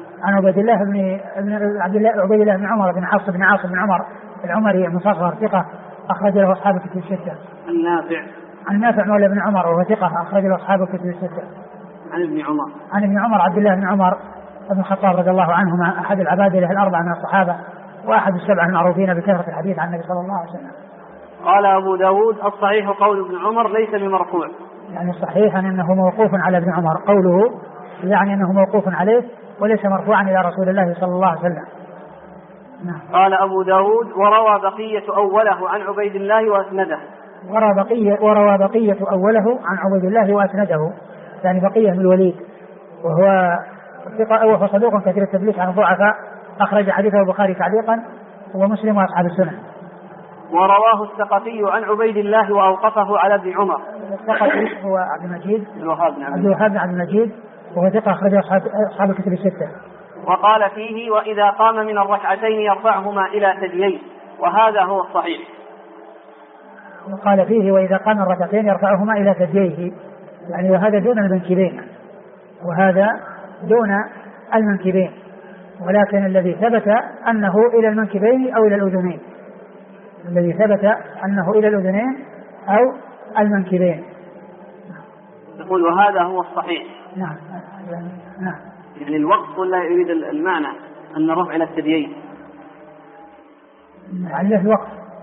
الله بن عمر بن عاص بن عمر العمري المصغر ثقة أخرج له أصحاب الكتب الستة. عن نافع مولى بن عمر وهو ثقة أخرج له أصحاب الكتب الستة. عن ابن عمر عبد الله بن عمر بن الخطاب رضي الله عنهما أحد العبادلة الأربعة من الصحابة وأحد السبعة المعروفين بكثرة الحديث عن النبي صلى الله عليه وسلم. قال أبو داود الصحيح قول ابن عمر ليس بمرفوع. يعني الصحيح أنه موقوف على ابن عمر قوله يعني أنه موقوف عليه وليس مرفوعا إلى رسول الله صلى الله عليه وسلم. نعم. قال أبو داود وروى بقية أوله عن عبيد الله وأسنده. وروى بقية أوله عن عبيد الله وأسنده يعني بقية من الوليد وهو صدوق كثير التدليس عن الضعفاء أخرج حديثه البخاري تعليقا ومسلم وأصحاب السنن. ورواه الثقفي عن عبيد الله وأوقفه على ابن عمر. الثقفي هو عبد المجيد عبد الوهاب بن عبد المجيد وهو ثقة أخرجه أصحاب الكتب الستة. وقال فيه وإذا قام من الركعتين يرفعهما إلى ثدييه وهذا هو الصحيح. وقال فيه وإذا قام الركعتين يرفعهما إلى ثدييه يعني وهذا دون المنكبين ولكن الذي ثبت أنه إلى المنكبين أو إلى الأذنين أو المنكبين. يقول وهذا هو الصحيح. نعم. يعني الوقت ولا يريد المعنى أن رفع إلى الثديين عليه الوقت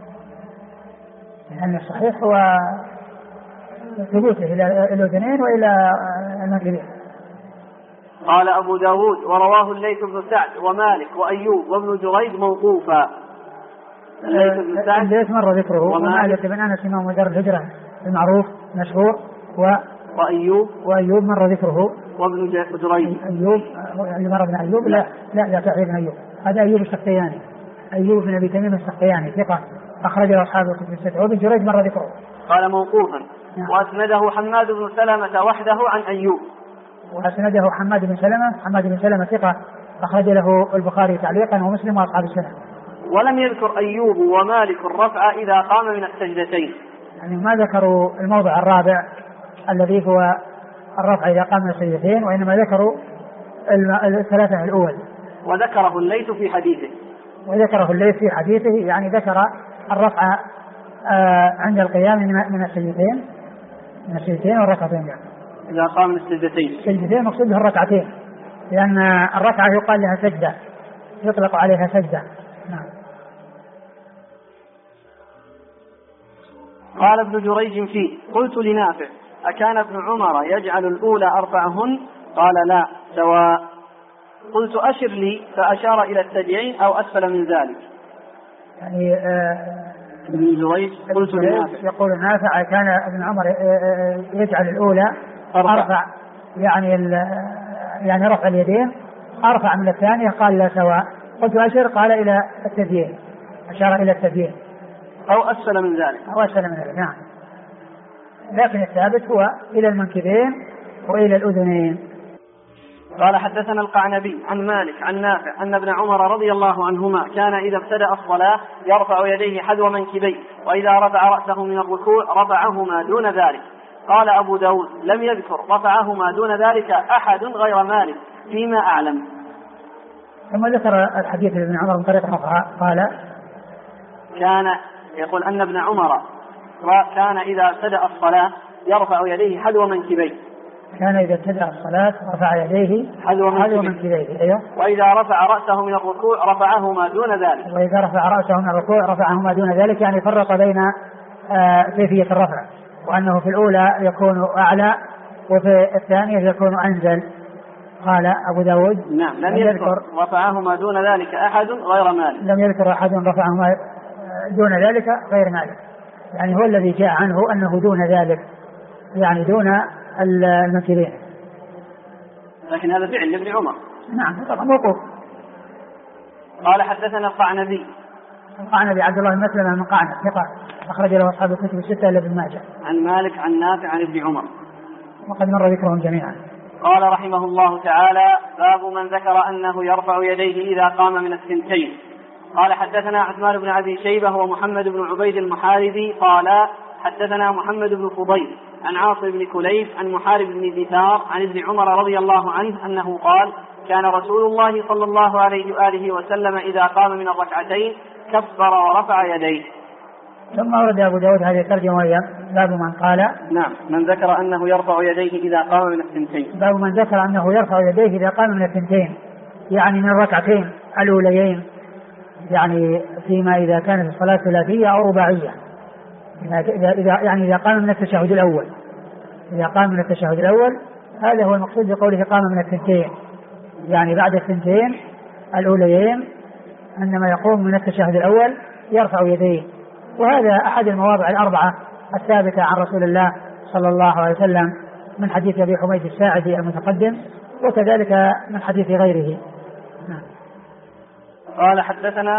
لأن الصحيح هو ثبوته إلى الأذنين وإلى المنكبين. قال أبو داود ورواه الليث بن سعد ومالك وأيوب وابن جريج موقوفا. الليث مر ذكره ومالك بن أنس إمام دار الهجرة المعروف مشهور وأيوب مر ذكره وابن جريج. أيوب اللي مر بن أيوب لا تعريف بن أيوب هذا أيوب السختياني أيوب بن أبي تميم السختياني ثقة أخرجه أصحاب الكتب الستة. وابن جريج مر ذكره قال موقوفا. وأسنده حماد بن سلمة وحده عن أيوب. وأسنده حماد بن سلمة ثقة أخرج له البخاري تعليقا ومسلم وأصحاب السنة. ولم يذكر أيوب ومالك الرفع إذا قام من السجدتين يعني ما ذكروا الموضع الرابع الذي هو الرفع إذا قام من السجدتين وإنما ذكروا الثلاثة الأول. وذكره الليث في حديثه يعني ذكر الرفع عند القيام من السجدتين والركعتين يعني. إذا قام من السجدتين مقصود به الركعتين لأن الركعة يقال لها سجدة يطلق عليها سجدة. نعم. قال ابن جريج فيه قلت لنافع أكان ابن عمر يجعل الأولى أرفعهن قال لا سواء. قلت أشر لي فأشار إلى الثديين أو أسفل من ذلك. يعني ابن جريج قلت لنافع يقول نافع كان ابن عمر يجعل الأولى أرفع يعني رفع اليدين أرفع من الثانية قال لا سواء. قلت أشر قال إلى الثديين أشار إلى الثديين أو أسفل من ذلك. نعم. لكن الثابت هو إلى المنكبين وإلى الأذنين. قال حدثنا القعنبي عن مالك عن نافع أن ابن عمر رضي الله عنهما كان إذا ابتدأ الصلاة يرفع يديه حذو منكبيه وإذا رفع رأسه من الركوع رفعهما دون ذلك. قال أبو داود لم يذكر رفعهما دون ذلك أحد غير مالك فيما أعلم. ثم ذكر الحديث ابن عمر من طريق أخرى قال كان يقول أن ابن عمر كان إذا ابتدأ الصلاة يرفع يديه حذو منكبيه. كان إذا ابتدأ الصلاة رفع يديه حذو منكبيه. أيوه. وإذا رفع رأسه من الركوع رفعهما دون ذلك. يعني فرق بين كيفية الرفع وأنه في الأولى يكون أعلى وفي الثانية يكون أنزل. قال أبو داود نعم لم يذكر رفعهما دون ذلك أحد غير مالك. لم يذكر أحد رفعهما دون ذلك غير مالك. يعني هو الذي جاء عنه أنه دون ذلك يعني دون المنكبين. لكن هذا فعل لابن عمر. نعم طبعا موقوف. قال حدثنا القعنبي عبد الله بن مسلمة من قعنب ثقة أخرج له أصحاب الكتب الستة إلا ابن ماجه. عن مالك عن نافع عن ابن عمر وقد مر ذكرهم جميعا. قال رحمه الله تعالى: باب من ذكر أنه يرفع يديه إذا قام من الثنتين. قال حدثنا عثمان بن أبي شيبة ومحمد بن عبيد المحاربي قال حدثنا محمد بن فضيل عن عاصم بن كليف عن محارب بن دثار عن ابن عمر رضي الله عنه أنه قال: كان رسول الله صلى الله عليه وآله وسلم إذا قام من الركعتين كبر ورفع يديه. ثم ورد أبو داود هذه الترجمة وهي باب من قال نعم من ذكر أنه يرفع يديه إذا قام من الثنتين. باب من ذكر أنه يرفع يديه إذا قام من الثنتين، يعني من الركعتين الأوليين، يعني فيما إذا كانت الصلاة ثلاثية أو رباعية، إذا قام من التشهد الأول. إذا قام من التشهد الأول هذا هو المقصود بقوله قام من الثنتين، يعني بعد الثنتين الأوليين عندما يقوم من التشهد الأول يرفع يديه. وهذا أحد المواضع الأربعة الثابتة عن رسول الله صلى الله عليه وسلم من حديث أبي حميد الساعدي المتقدم، وكذلك من حديث غيره. قال حدثنا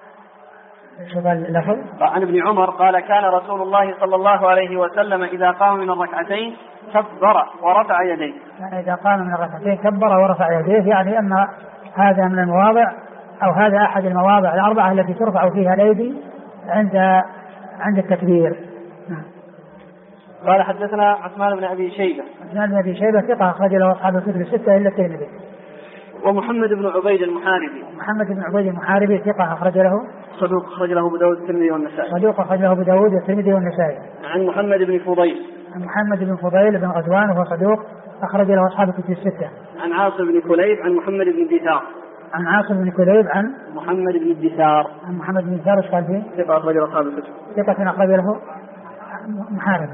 عن ابن عمر قال: كان رسول الله صلى الله عليه وسلم إذا قام من الركعتين كبر ورفع يديه. يعني إذا قام من الركعتين كبر ورفع يديه، يعني أن هذا من المواضع أو هذا أحد المواضع الأربعة التي ترفع فيها الأيدي عند التكبير. قال حدثنا عثمان بن أبي شيبة ثقة أخرج له أصحاب الكتب الستة إلا الترمذي. ومحمد بن عبيد المحاربي ثقة أخرج له صدوق أخرج له أبو داود والترمذي والنسائي. عن محمد بن فضيل بن غزوان وهو صدوق أخرج له أصحاب الكتب الستة. عن عاصم بن كليب عن محمد بن دثار ايش قال فيه؟ ثقة أخرج له أصحاب الكتب. ثقة أخرج له محارب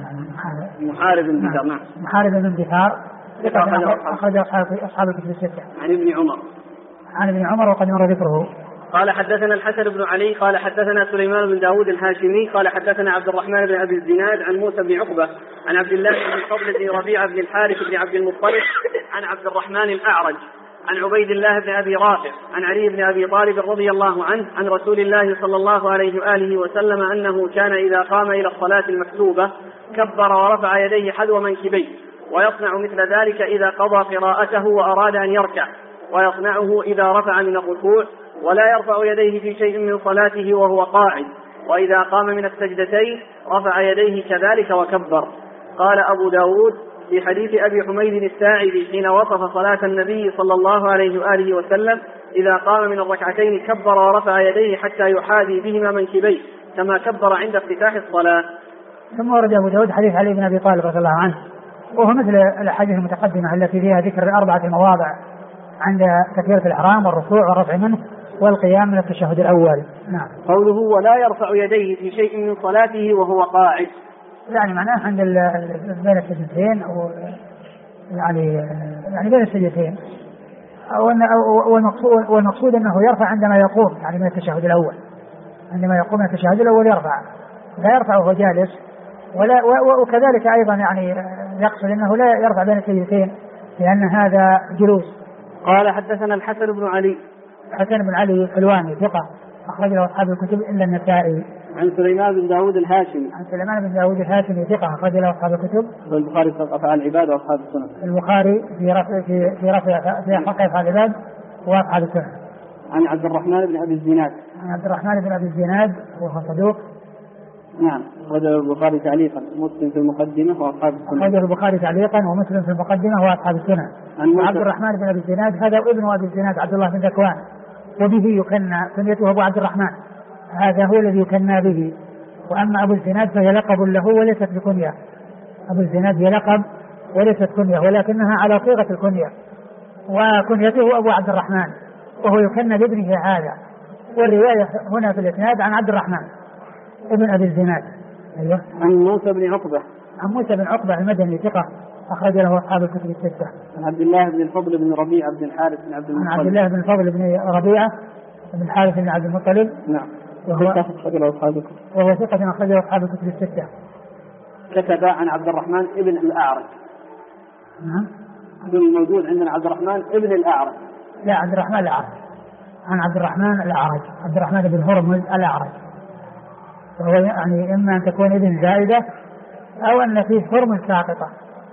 بن دثار ثقة أخرج أصحاب الكتب الستة. عن ابن عمر وقد مر ذكره. قال حدثنا الحسن بن علي قال حدثنا سليمان بن داود الهاشمي قال حدثنا عبد الرحمن بن أبي الزناد عن موسى بن عقبة عن عبد الله بن الفضل بن ربيعة بن الحارث بن عبد المطلب عن عبد الرحمن الأعرج عن عبيد الله بن أبي رافع عن علي بن أبي طالب رضي الله عنه عن رسول الله صلى الله عليه وآله وسلم أنه كان إذا قام إلى الصلاة المكتوبة كبر ورفع يديه حذو منكبيه، ويصنع مثل ذلك إذا قضى قراءته وأراد أن يركع، ويصنعه إذا رفع من الركوع، ولا يرفع يديه في شيء من صلاته وهو قاعد، وإذا قام من السجدتين رفع يديه كذلك وكبر. قال أبو داود في حديث أبي حميد الساعدي حين وصف صلاة النبي صلى الله عليه وآله وسلم: إذا قام من الركعتين كبر ورفع يديه حتى يحاذي بهما منكبيه كما كبر عند افتتاح الصلاة. ثم ورد أبو داود حديث علي بن أبي طالب رضي الله عنه، وهو مثل الأحاديث المتقدمة التي فيها ذكر 4 مواضع عند تكبيرة الإحرام والركوع والرفع منه والقيام من التشهد الأول. نعم. قوله ولا يرفع يديه في شيء من صلاته وهو قاعد، يعني معناه عند بين السجدتين أو يعني بين السجدتين، والمقصود أنه يرفع عندما يقوم، يعني من التشهد الأول، عندما يقوم من التشهد الأول يرفع، لا يرفع وهو جالس، وكذلك أيضا يعني يقصد أنه لا يرفع بين السجدتين لأن هذا جلوس. قال حدثنا الحسن بن علي الحلواني ثقة أخرج له أصحاب الكتب إلا النسائي. عن سليمان بن داود الهاشمي ثقة أخرج له أصحاب الكتب. البخاري في أفعال العباد وأصحاب السنن. البخاري في رفع أفعال العباد وأصحاب السنن. عن عبد الرحمن بن أبي الزناد وهو صدوق. نعم. أخرجه البخاري تعليقا ومسلم في المقدمة وأصحاب السنن. عبد الرحمن بن أبي الزناد هذا ابن أبي الزناد عبد الله بن ذكوان، وبه يكنى، كنيته أبو عبد الرحمن، هذا هو الذي يكنى به. وأما أبو الزناد فهي لقب له وليست بكنية. أبو الزناد هي لقب وليست كنية، ولكنها على صيغة الكنية، وكنيته أبو عبد الرحمن، وهو يكنى بابنه هذا. والرواية هنا في الإسناد عن عبد الرحمن ابن أبي الزناد. أيوه. عن موسى بن عقبة المدني ثقة أخرج له أصحاب الكتب الستة. عن عبد الله بن الفضل بن ربيعة بن الحارث بن عبد المطلب. عن عبد الله بن الفضل بن ربيعة بن الحارث بن عبد المطلب. نعم. وهو ثقة أخرج له أصحاب الكتب الستة. كتب عن عبد الرحمن ابن الأعرج. نعم. الموجود عندنا عبد الرحمن ابن الأعرج. لا، عبد الرحمن الأعرج، عن عبد الرحمن الأعرج، عبد الرحمن بن هرمز الأعرج، وهو يعني إما أن تكون ابن زائدة أو أن فيه هرمز ساقطة.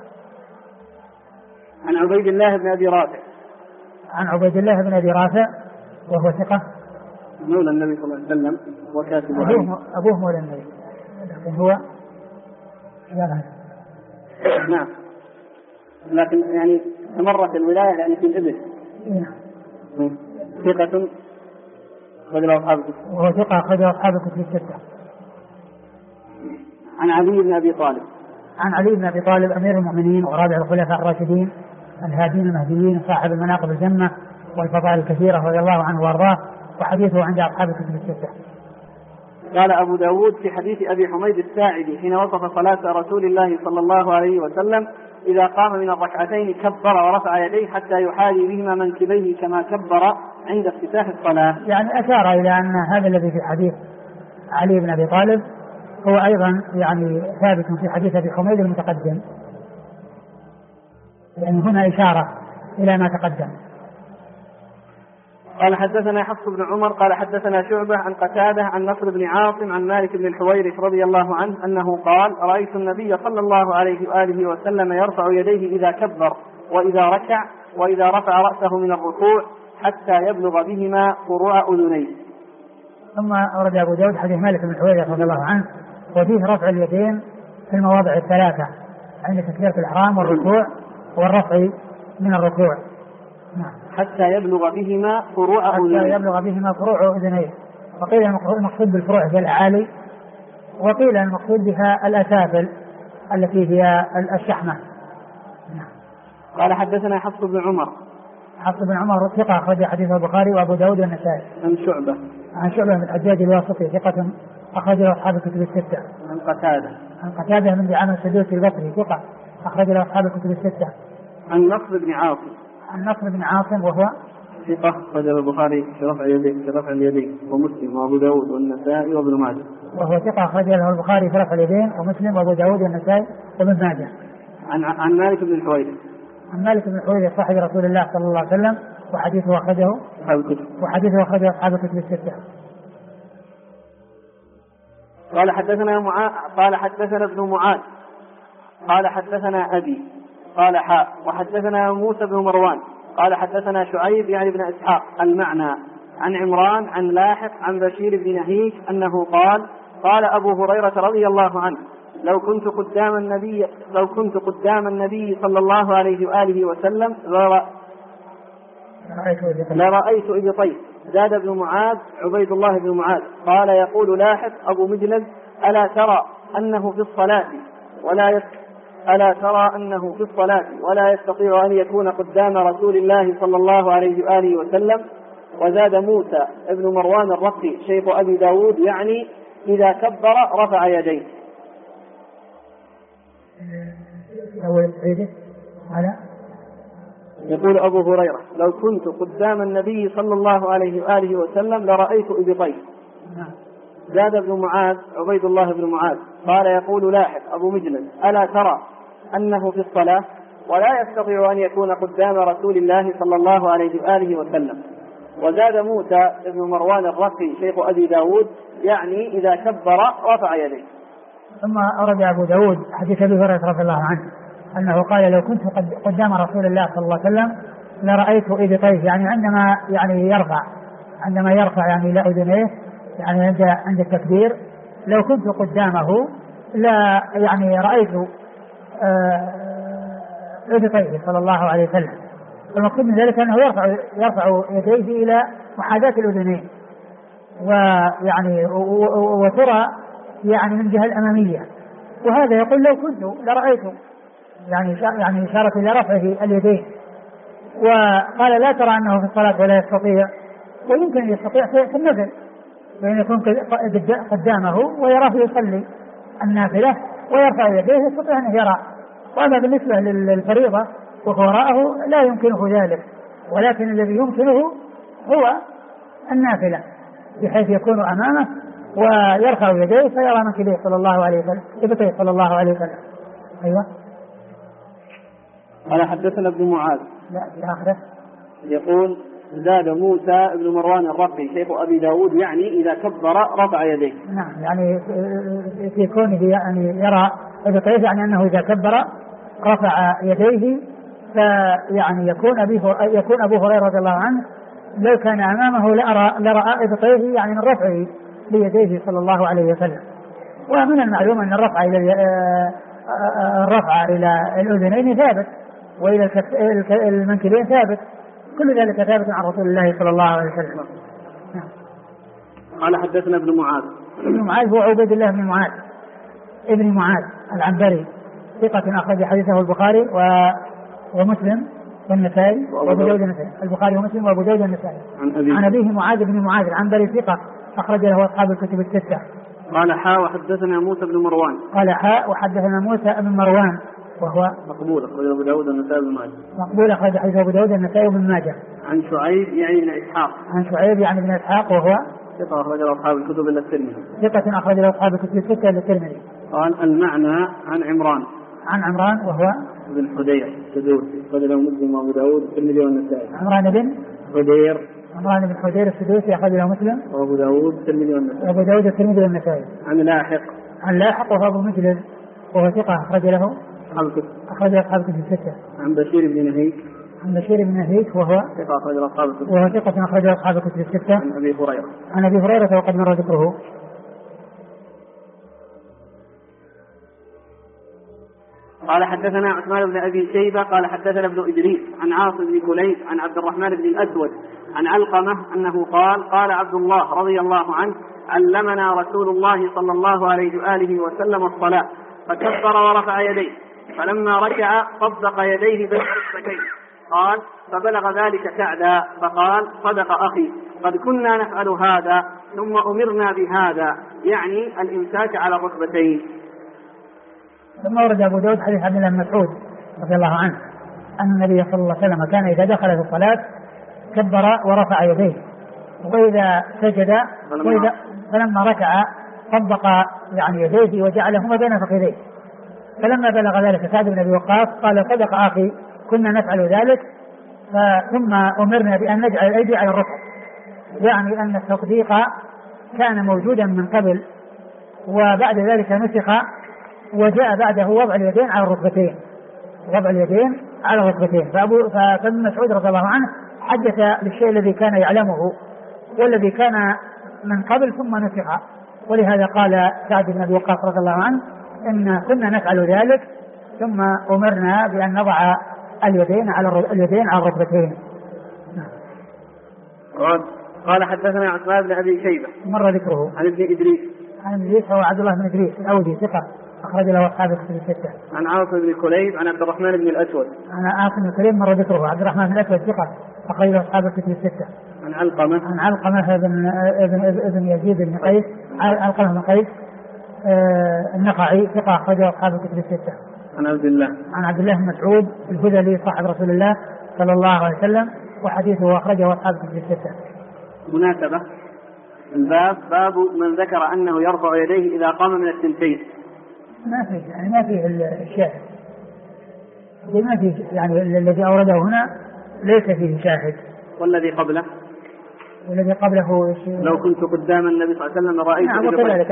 عن عبيد الله بن أبي رافع. عن عبيد الله بن أبي رافع وهو ثقة مولى النبي صلى الله عليه وسلم وكاتب أبوه مولى النبي، لكن هو نعم، لكن يعني استمرت الولاية يعني في الإبل. ثقة خرج أصحاب الكتب. وهو ثقة خرج أصحاب الكتب الستة. عن علي بن أبي طالب. عن علي بن أبي طالب أمير المؤمنين ورابع الخلفاء الراشدين الهادين المهديين صاحب المناقب الجمة والفضائل الكثيرة رضي الله عنه وارضاه، وحديثه عند أصحاب الكتب الستة. قال أبو داود في حديث أبي حميد الساعدي حين وصف صلاة رسول الله صلى الله عليه وسلم: إذا قام من الركعتين كبر ورفع يديه حتى يحاذي بهما منكبيه كما كبر عند افتتاح الصلاة. يعني أشار إلى أن هذا الذي في حديث علي بن أبي طالب هو أيضا يعني ثابت في حديث أبي حميد المتقدم، يعني هنا إشارة إلى ما تقدم. قال حدثنا حفص بن عمر قال حدثنا شعبة عن قتادة عن نصر بن عاصم عن مالك بن الحويرث رضي الله عنه أنه قال: رأيت النبي صلى الله عليه وآله وسلم يرفع يديه إذا كبر وإذا ركع وإذا رفع رأسه من الركوع حتى يبلغ بهما فروع أذنيه. ثم أورد أبو داود حديث مالك بن الحويرث رضي الله عنه وفيه رفع اليدين في المواضع الثلاثة عند تكبيرة الإحرام والركوع والرفع من الركوع. حتى يبلغ بهما فروع أذنيه. حتى يبلغ بهما فروع أذنيه. وقيل المقصود بالفروع هي الأعالي، وقيل المقصود بها الأسافل التي هي الشحمة. قال حدثنا حفص بن عمر. حفص بن عمر ثقة أخرج حديث البخاري وأبو داود والنسائي. عن شعبة. عن شعبة بن الحجاج الواسطي ثقة أخرج له أصحاب الكتب الستة. عن قتادة. عن قتادة بن دعامة السدوسي البصري ثقة أخرج له أصحاب الكتب الستة. عن نصر بن عاصم. عن نصر بن عاصم وهو ثقة أخرج البخاري في رفع اليدين ومسلم وأبو داود والنسائي وابن ماجه. وهو ثقة أخرج له البخاري في رفع اليدين ومسلم وأبو داود والنسائي وابن ماجه. عن مالك بن الحويرث. عن مالك بن الحويرث صاحب رسول الله صلى الله عليه وسلم وحديثه أخرجه أصحاب الكتب الستة. قال حدثنا ابن معاذ قال حدثنا أبي قال وحدثنا موسى بن مروان قال حدثنا شعيب يعني بن إسحاق المعنى عن عمران عن لاحق عن بشير بن نهيك أنه قال أبو هريرة رضي الله عنه: لو كنت قدام النبي صلى الله عليه وآله وسلم لرأيت إبطيه. زاد ابن معاذ عبيد الله بن معاذ قال: يقول لاحق أبو مجلد: ألا ترى أنه في الصلاة ولا يستطيع أن يكون قدام رسول الله صلى الله عليه وآله وسلم. وزاد موسى ابن مروان الرقي شيخ أبي داود يعني إذا كبر رفع يديه. يقول أبو هريرة: لو كنت قدام النبي صلى الله عليه وآله وسلم لرأيت إبطيه. زاد ابن معاذ عبيد الله بن معاذ قال: يقول لاحق أبو مجلد: ألا ترى أنه في الصلاة ولا يستطيع أن يكون قدام رسول الله صلى الله عليه وآله وسلم. وزاد موسى ابن مروان الرقي شيخ أبي داود يعني إذا كبر رفع يديه. ثم أورد أبو داود حديث أبي هريرة رضي الله عنه أنه قال: لو كنت قدام رسول الله صلى الله عليه وسلم لرأيت إبطيه، يعني عندما يرفع يعني لا أذنيه، يعني عند التكبير لو كنت قدامه لا يعني رأيت إبطيه صلى الله عليه وسلم. المقصود من ذلك أنه يرفع يديه إلى محاذاة الأذنين، ويعني وترى يعني من الجهة الأمامية، وهذا يقول لو كنت لرأيته، يعني إشارة إلى رفعه اليدين. وقال: لا ترى أنه في الصلاة ولا يستطيع، ويمكن يستطيع في النفل، فإن يكون قدامه ويراه يصلي النافلة ويرفع يديه يستطيع أن يرى. وأما بالنسبة للفريضة وراءه لا يمكنه ذلك، ولكن الذي يمكنه هو النافلة بحيث يكون أمامه ويرفع يديه فيرى منكبيه صلى الله عليه وسلم. أيوة. قال حدثنا ابن معاذ. لا في آخره يقول زاد موسى بن مروان الرقي شيخ أبي داود يعني إذا كبر رفع يديه. نعم يعني في كونه يعني يرى ابطيه يعني أنه إذا كبر رفع يديه، فيعني يكون أبو هريرة رضي الله عنه لو كان أمامه لرأى ابطيه يعني من رفعه ليديه صلى الله عليه وسلم. ومن المعلوم أن الرفع إلى الأذنين ثابت وإلى المنكبين ثابت، كل ذلك ثابت عن رسول الله صلى الله عليه وسلم. قال حدثنا ابن معاذ. ابن معاذ هو عبيد الله بن معاذ ابن معاذ العنبري ثقة أخرج حديثه البخاري ومسلم والنسائي وأبو داود النسائي. البخاري ومسلم وأبو داود النسائي. عن أبيه معاذ بن معاذ العنبري ثقة أخرج له أصحاب الكتب الستة. قال حاء وحدثنا موسى بن مروان. قال حاء وحدثنا موسى بن مروان وهو مقبول أخرج أبو داود النسائي بن ماجه. مقبول أخرج حديث أبو داود النسائي بن ماجه. عن شعيب يعني بن إسحاق. عن شعيب يعني بن إسحاق وهو ثقة أخرج له أصحاب الكتب إلا الترمذي. ثقة أخرج له أصحاب الكتب الستة إلا الترمذي. قال المعنى عن عمران. عن عمران وهو بن حدير السدوسي أخرج له مسلم وأبو داود الترمذي والنسائي. عمران بن حدير السدوسي أخرج له مسلم وأبو داود الترمذي والنسائي. وأبو داود الترمذي والنسائي. عن لاحق وهو أبو مجلد وهو ثقة أخرج له أصحاب الكتب الستة. عن بشير بن نهيك وهو ثقة أخرج له أصحاب الكتب. وهو ثقة أخرج له أصحاب الكتب الستة. عن أبي هريرة وقد مر ذكره. قال حدثنا عثمان بن أبي شيبة قال حدثنا ابن إدريس عن عاصم بن كليب عن عبد الرحمن بن الأسود عن علقمة أنه قال عبد الله رضي الله عنه علمنا رسول الله صلى الله عليه وآله وسلم الصلاة فكبر ورفع يديه فلما ركع طبق يديه بين ركبتيه قال فبلغ ذلك كعدا فقال صدق أخي قد كنا نفعل هذا ثم أمرنا بهذا يعني الإمساك على الركبتين. ثم ورد أبو داود حديث عبد الله بن مسعود رضي الله عنه أن النبي صلى الله عليه وسلم كان إذا دخل في الصلاة كبر ورفع يديه وإذا سجد فلما ركع طبق يعني يديه وجعلهما بين فخذيه. فلما بلغ ذلك سعد بن أبي وقاص قال صدق أخي كنا نفعل ذلك ثم أمرنا بأن نجعل الأيدي على الركب، يعني أن التصديق كان موجودا من قبل وبعد ذلك نسخ وجاء بعده وضع اليدين على الركبتين. فابن مسعود رضي الله عنه حدث بالشيء الذي كان يعلمه والذي كان من قبل ثم نسخ، ولهذا قال سعد بن أبي وقاص رضي الله عنه إن كنا نفعل ذلك ثم أمرنا بأن نضع اليدين على الركبتين. قال حدثنا عثمان بن أبي شيبة مر ذكره. عن ابن إدريس هو عبد الله بن إدريس الأودي ثقة أخرج له أصحاب الكتب الستة. عن عاصم بن كليب عن عبد الرحمن بن الأسود. عن عاصم بن كليب مر ذكره. عبد الرحمن بن الأسود ثقة أخرج له أصحاب الكتب الستة. عن علقمة ابن يزيد بن قيس علقمة بن قيس النخعي ثقة أخرج له أصحاب الكتب الستة. عن عبد الله بن مسعود الهذلي صاحب رسول الله صلى الله عليه وسلم وحديثه أخرجه أصحاب الكتب الستة. مناسبة الباب باب من ذكر أنه يرفع يديه إذا قام من الثنتين. ما فيه الشاهد، ما فيه يعني الذي أورده هنا ليس فيه شاهد. والذي قبله لو كنت قدام النبي صلى الله عليه وسلم رأيت. نعم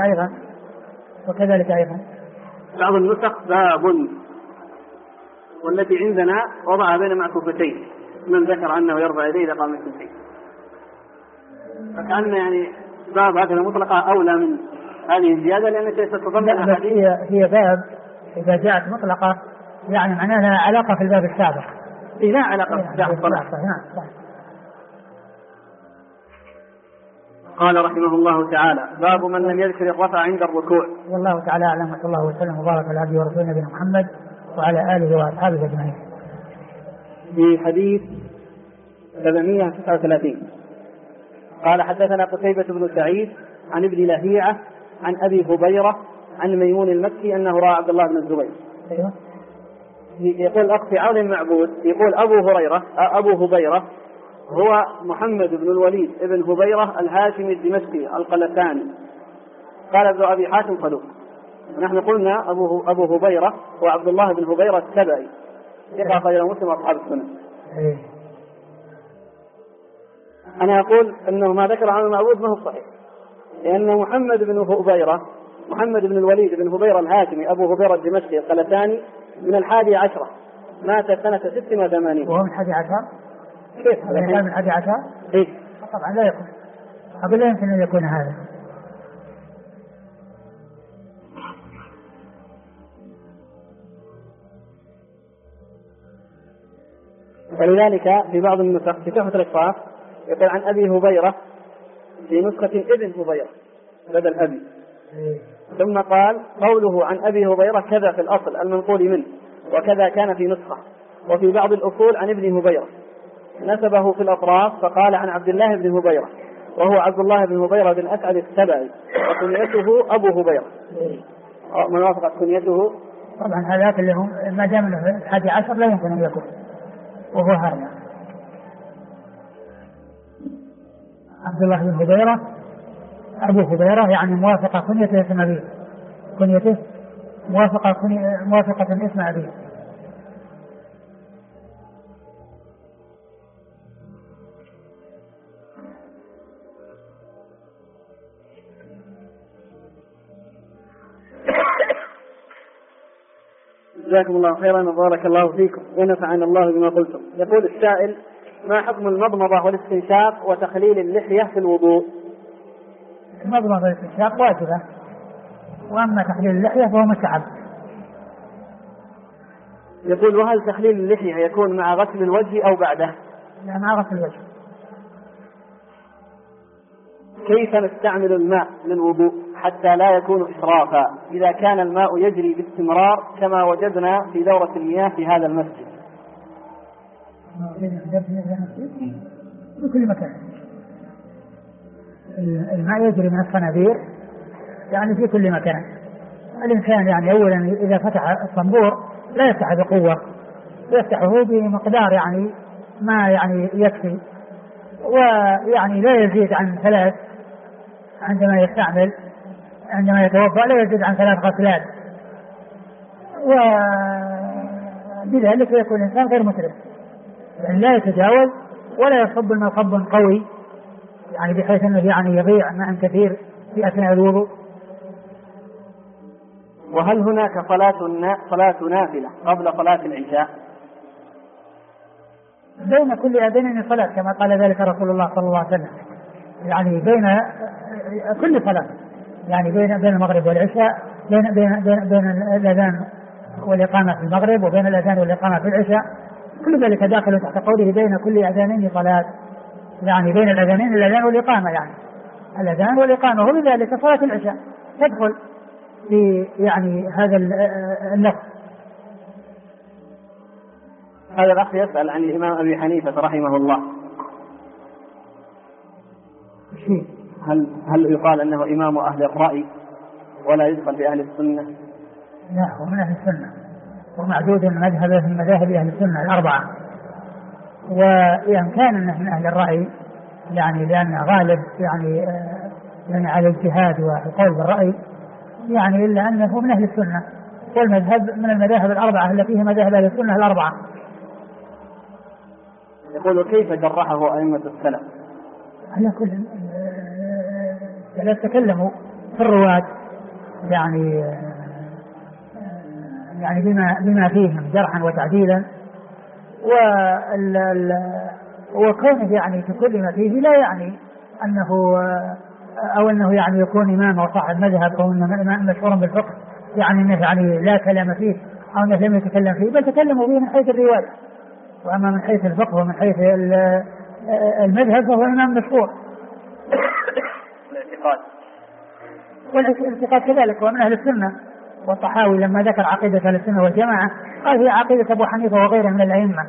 وكذلك أيضا بعض النسخ باب والتي عندنا وضع بين معكوفتين من ذكر أنه يرفع يديه إذا قام من الثنتين، فكأن يعني باب هكذا مطلقة أولى من هذه الزيادة لأنها ستتضمن أحاديث. هي باب إذا جاءت مطلقة يعني معناها لها علاقة في الباب السابق. لا علاقة في الباب السابق. قال رحمه الله تعالى باب من لم يذكر الرفع عند الركوع. والله تعالى أعلم وصلى الله وسلم وبارك على عبده ورسوله نبينا محمد وعلى آله وأصحابه أجمعين. في حديث 739 قال حدثنا قتيبة بن سعيد عن ابن لهيعة عن أبي هبيرة عن ميمون المكي أنه رأى عبد الله بن الزبير. يقول الأخ في عون المعبود يقول أبو هبيرة هو محمد بن الوليد ابن هبيرة الهاشمي الدمشقي القلتاني. قال ابن أبي حاتم صدوق. ونحن قلنا أبو هبيرة هو عبد الله بن هبيرة السبعي ثقة أخرجه مسلم وأصحاب السنن. إيه. أنا أقول أنه ما ذكر عن المعبود ما هو صحيح، لأن محمد بن الوليد بن هبيرة الهاشمي أبو هبيرة الدمشقي القلتاني من 11 مات سنة 86. وهو من 11؟ كيف هذا؟ من 11؟ إيه طبعا لا يكون، أقول لا يمكن أن يكون هذا. ولذلك في بعض النسخ في تحفة الأشراف يقول عن أبي هبيرة في نسخة ابن هبيرة بدل أبي. ثم قال قوله عن أبي هبيرة كذا في الأصل المنقول منه، وكذا كان في نسخة، وفي بعض الأصول عن ابن هبيرة نسبه في الأطراف فقال عن عبد الله بن هبيرة، وهو عبد الله بن هبيرة بن أسعد السبعي وكنيته أبو هبيرة من وافقت كنيته. طبعا هذاك اللي هم ما دام له 11 لا يمكن أن يكون، وهو هذا عبد الله بن هبيرة أبو هبيرة، يعني موافقة كنيته اسم أبيه، كنيته موافقة اسم أبيه. جزاكم الله خيرا وبارك الله فيكم ونفعنا الله بما قلتم. يقول السائل: ما حكم المضمضة والاستنشاق وتخليل اللحية في الوضوء؟ المضمضة والاستنشاق واجبة، وأما تخليل اللحية فهو مستحب. يقول: وهل تخليل اللحية يكون مع غسل الوجه أو بعده؟ لا، مع غسل الوجه. كيف نستعمل الماء للوضوء حتى لا يكون إسرافا إذا كان الماء يجري باستمرار كما وجدنا في دورة المياه في هذا المسجد؟ في كل مكان الماء يجري من الصنابير، يعني في كل مكان. الإنسان يعني أولا إذا فتح الصنبور لا يفتح بقوة، يفتحه بمقدار يعني ما يعني يكفي، ويعني لا يزيد عن 3 عندما يستعمل، عندما يتوضأ لا يزيد عن 3 غسلات، وبذلك يكون الإنسان غير مسرف، يعني لا يتجاوز ولا يصب الماء صب قوي يعني بحيث أنه يعني يضيع ماء كثير في أثناء الوضوء. وهل هناك صلاة نافلة قبل صلاة العشاء؟ بين كل أذان صلاة كما قال ذلك رسول الله صلى الله عليه وسلم، يعني بين كل صلاة، يعني بين المغرب والعشاء، بين الأذان والإقامة في المغرب وبين الأذان والإقامة في العشاء، كل ذلك داخل تحت قوله بين كل أذانين صلاة، يعني بين الأذانين الأذان والإقامة، يعني الأذان والإقامة، وبذلك صلاة العشاء تدخل في يعني هذا اللفظ. هذا الأخ يسأل عن الإمام أبي حنيفة رحمه الله، هل يقال أنه إمام أهل الرأي ولا يدخل في أهل السنة؟ لا، هو من أهل السنة ومعدود مذهبه من مذاهب أهل السنة 4، وإن كان أنه من أهل الرأي يعني لأن غالب يعني على الاجتهاد والقول بالرأي، يعني إلا أنه من أهل السنة، والمذهب من المذاهب 4 التي هي مذاهب أهل السنة 4. يقول: كيف جرحه أئمة السلف؟ على كل تكلموا في الرواة يعني بما فيهم جرحا وتعديلا، وكونه يعني تكلم فيه لا يعني أنه يعني يكون إمام أو صاحب مذهب أو أنه إمام مشهور بالفقه، يعني أنه يعني لا كلام فيه أو أنه لم يتكلم فيه، بل تكلموا فيه من حيث الرواية، وأما من حيث الفقه ومن حيث المذهب فهو إمام مشهور. والاعتقاد كذلك ومن أهل السنة. والطحاوي لما ذكر عقيدة أهل السنة والجماعة قال هي عقيدة أبو حنيفة وغيره من الأئمة،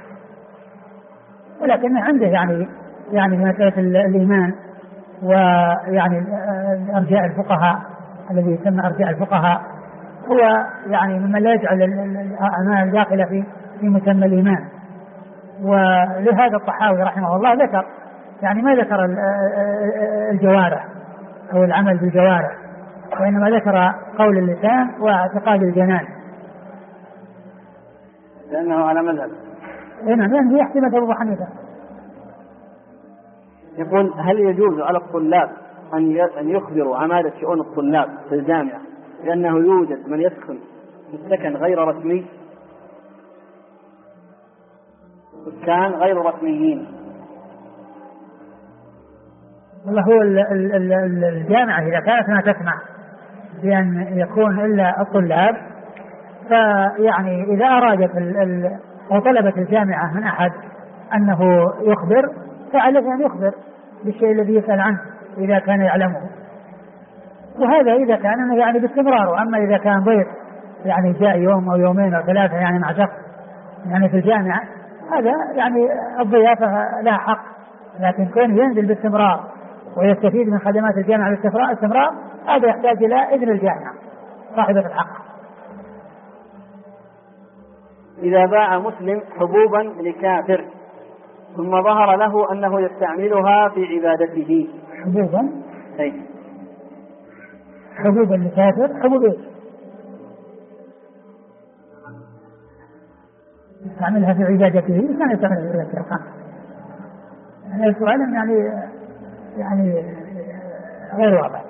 ولكن عنده يعني مسألة الإيمان ويعني أرجاء الفقهاء الذي يسمى أرجاء الفقهاء هو يعني مما لا يجعل الأعمال داخلة في مسمى الإيمان. ولهذا الطحاوي رحمه الله ذكر يعني ما ذكر الجوارح أو العمل بالجوارح، وإنما ذكر قول اللسان واعتقاد الجنان. لأنه على مذهب. نعم يعني يحكي مذهب أبو حنيفة. يقول هل يجوز على الطلاب أن يخبروا عمادة شؤون الطلاب في الجامعة لأنه يوجد من يسكن مسكن غير رسمي، سكان غير رسميين؟ والله هو الجامعة إذا كانت ما تسمح بأن يكون إلا الطلاب، فيعني إذا أرادت أو طلبت الجامعة من أحد أنه يخبر فعليه أن يخبر بالشيء الذي يسأل عنه إذا كان يعلمه، وهذا إذا كان يعني باستمرار. أما إذا كان ضيف يعني جاء يوم أو يومين أو ثلاثة يعني مع شخص يعني في الجامعة، هذا يعني الضيافة لا حق، لكن كون ينزل باستمرار ويستفيد من خدمات الجامعة باستمرار هذا يحتاج إلى إذن الجامعة صاحبة الحق. إذا باع مسلم حبوبا لكافر ثم ظهر له أنه يستعملها في عبادته. حبوبا؟ أي حبوبا لكافر، حبوب إيش؟ يستعملها في عبادته، كان يستعملها في عبادته. يعني السؤال يعني غير واضح.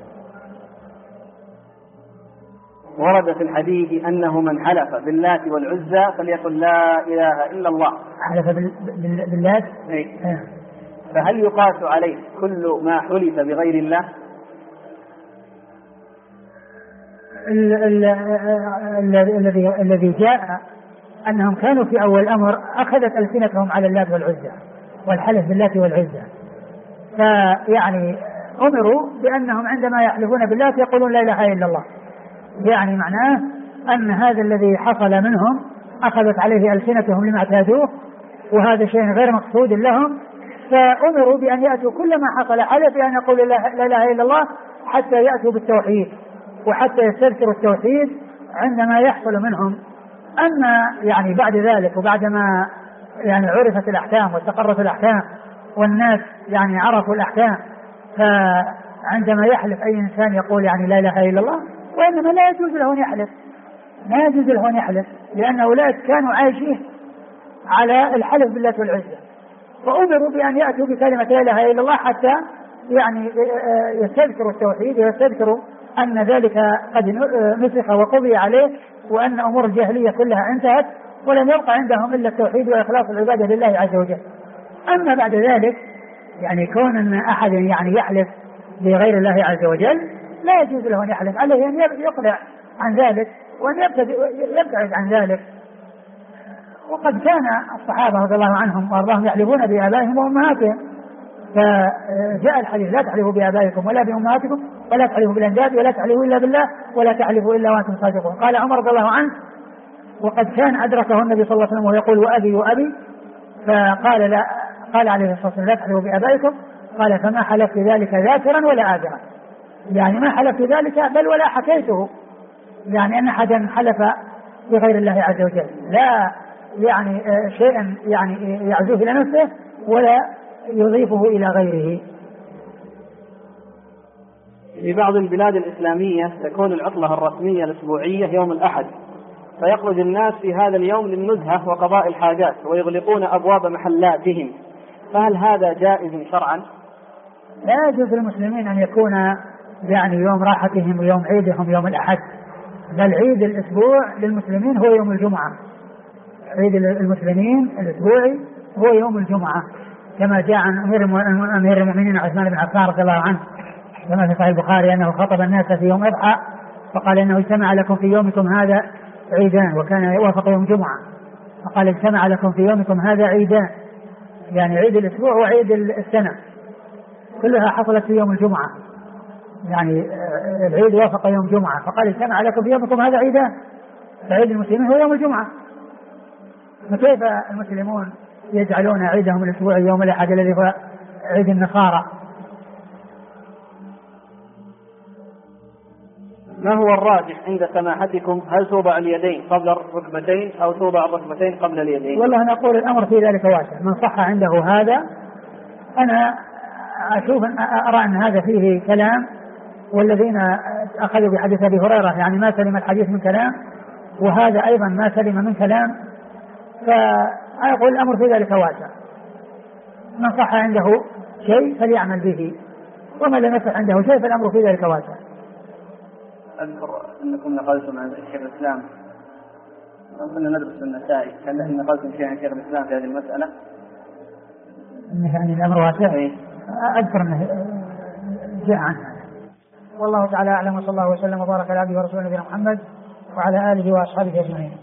ورد في الحديث أنه من حلف باللات والعزى فليقل لا إله إلا الله. حلف باللات؟ فهل يقاس عليه كل ما حلف بغير الله؟ الذي جاء أنهم كانوا في أول الأمر أخذت ألسنتهم على اللات والعزى والحلف باللات والعزى، فيعني أمروا بأنهم عندما يحلفون باللات يقولون لا إله إلا الله، يعني معناه أن هذا الذي حصل منهم أخذت عليه ألسنتهم لما اعتادوه، وهذا شيء غير مقصود لهم، فأمروا بأن يأتوا كل ما حصل حلف بأن يقول لا إله إلا الله حتى يأتوا بالتوحيد وحتى يستذكروا التوحيد عندما يحصل منهم. أما يعني بعد ذلك وبعدما يعني عرفت الأحكام واستقرت الأحكام والناس يعني عرفوا الأحكام، فعندما يحلف أي إنسان يقول يعني لا إله إلا الله، وإنما لا يجوز له أن يحلف، لا يجوز له أن يحلف، لأن أولئك كانوا عايشين على الحلف بالله والعزة، فأمروا بأن يأتوا بكلمة لا إله إلا الله حتى يعني يستذكروا التوحيد ويستذكروا أن ذلك قد نسخ وقضي عليه، وأن أمور الجاهلية كلها انتهت ولم يبقى عندهم إلا التوحيد وإخلاص العبادة لله عز وجل. أما بعد ذلك يعني كون أن أحد يعني يحلف بغير الله عز وجل لا يجوز له أن يحلف، عليه أن يقلع عن ذلك وأن يبتعد عن ذلك. وقد كان الصحابة رضي الله عنهم وارضاهم يحلفون بآبائهم وأمهاتهم، فجاء الحديث لا تحلفوا بآبائكم ولا بأمهاتكم ولا تحلفوا بالأنداد ولا تحلفوا إلا بالله ولا تحلفوا إلا وأنتم صادقون. قال عمر رضي الله عنه وقد كان أدركه النبي صلى الله عليه وسلم ويقول وأبي وأبي، فقال لا، قال عليه الصلاة والسلام لا تحلفوا بآبائكم، قال فما حلفت ذلك ذاكرا ولا آجرا، يعني ما حلفت ذلك بل ولا حكيته، يعني أن أحدا حلف بغير الله عز وجل لا يعني شيئا يعني يعزوه إلى نفسه ولا يضيفه إلى غيره. في بعض البلاد الإسلامية تكون العطلة الرسمية الأسبوعية يوم الأحد، فيخرج الناس في هذا اليوم للنزهة وقضاء الحاجات ويغلقون أبواب محلاتهم، فهل هذا جائز شرعا؟ لا يجوز للمسلمين أن يكون يعني يوم راحتهم ويوم عيدهم يوم الأحد، بل عيد الأسبوع للمسلمين هو يوم الجمعة، عيد المسلمين الأسبوعي هو يوم الجمعة، كما جاء عن أمير المؤمنين عثمان بن عفان رضي الله عنه كما في صحيح البخاري أنه خطب الناس في يوم أضحى فقال إنه اجتمع لكم في يومكم هذا عيدان، وكان يوافق يوم جمعة، فقال اجتمع لكم في يومكم هذا عيدان، يعني عيد الأسبوع وعيد السنة كلها حصلت في يوم الجمعة، يعني العيد وافق يوم جمعة، فقال اجتمع لكم في يومكم هذا عيدان، فعيد المسلمين هو يوم الجمعة، فكيف المسلمون يجعلون عيدهم الأسبوعي يوم الأحد الذي هو عيد النصارى؟ ما هو الراجح عند سماحتكم، هل توضع اليدين قبل الركبتين أو توضع الركبتين قبل اليدين؟ والله نقول الأمر في ذلك واسع، من صح عنده هذا أنا أشوف أرى أن هذا فيه كلام، والذين أخذوا بحديث أبي هريرة يعني ما سلم الحديث من كلام، وهذا أيضا ما سلم من كلام، فأقول الأمر في ذلك واسع، من صح عنده شيء فليعمل به، ومن لم يصح عنده شيء فالأمر في ذلك واسع. أذكر أنكم نقلتم عن شيخ الإسلام، كنا ندرس النسائي، كان نقلتم شيئا عن شيخ الإسلام في هذه المسألة؟ يعني الأمر واسع. أذكر أنه جاء عنه. والله تعالى أعلم، وصلى الله وسلم وبارك على عبده ورسوله نبينا محمد وعلى آله وأصحابه أجمعين.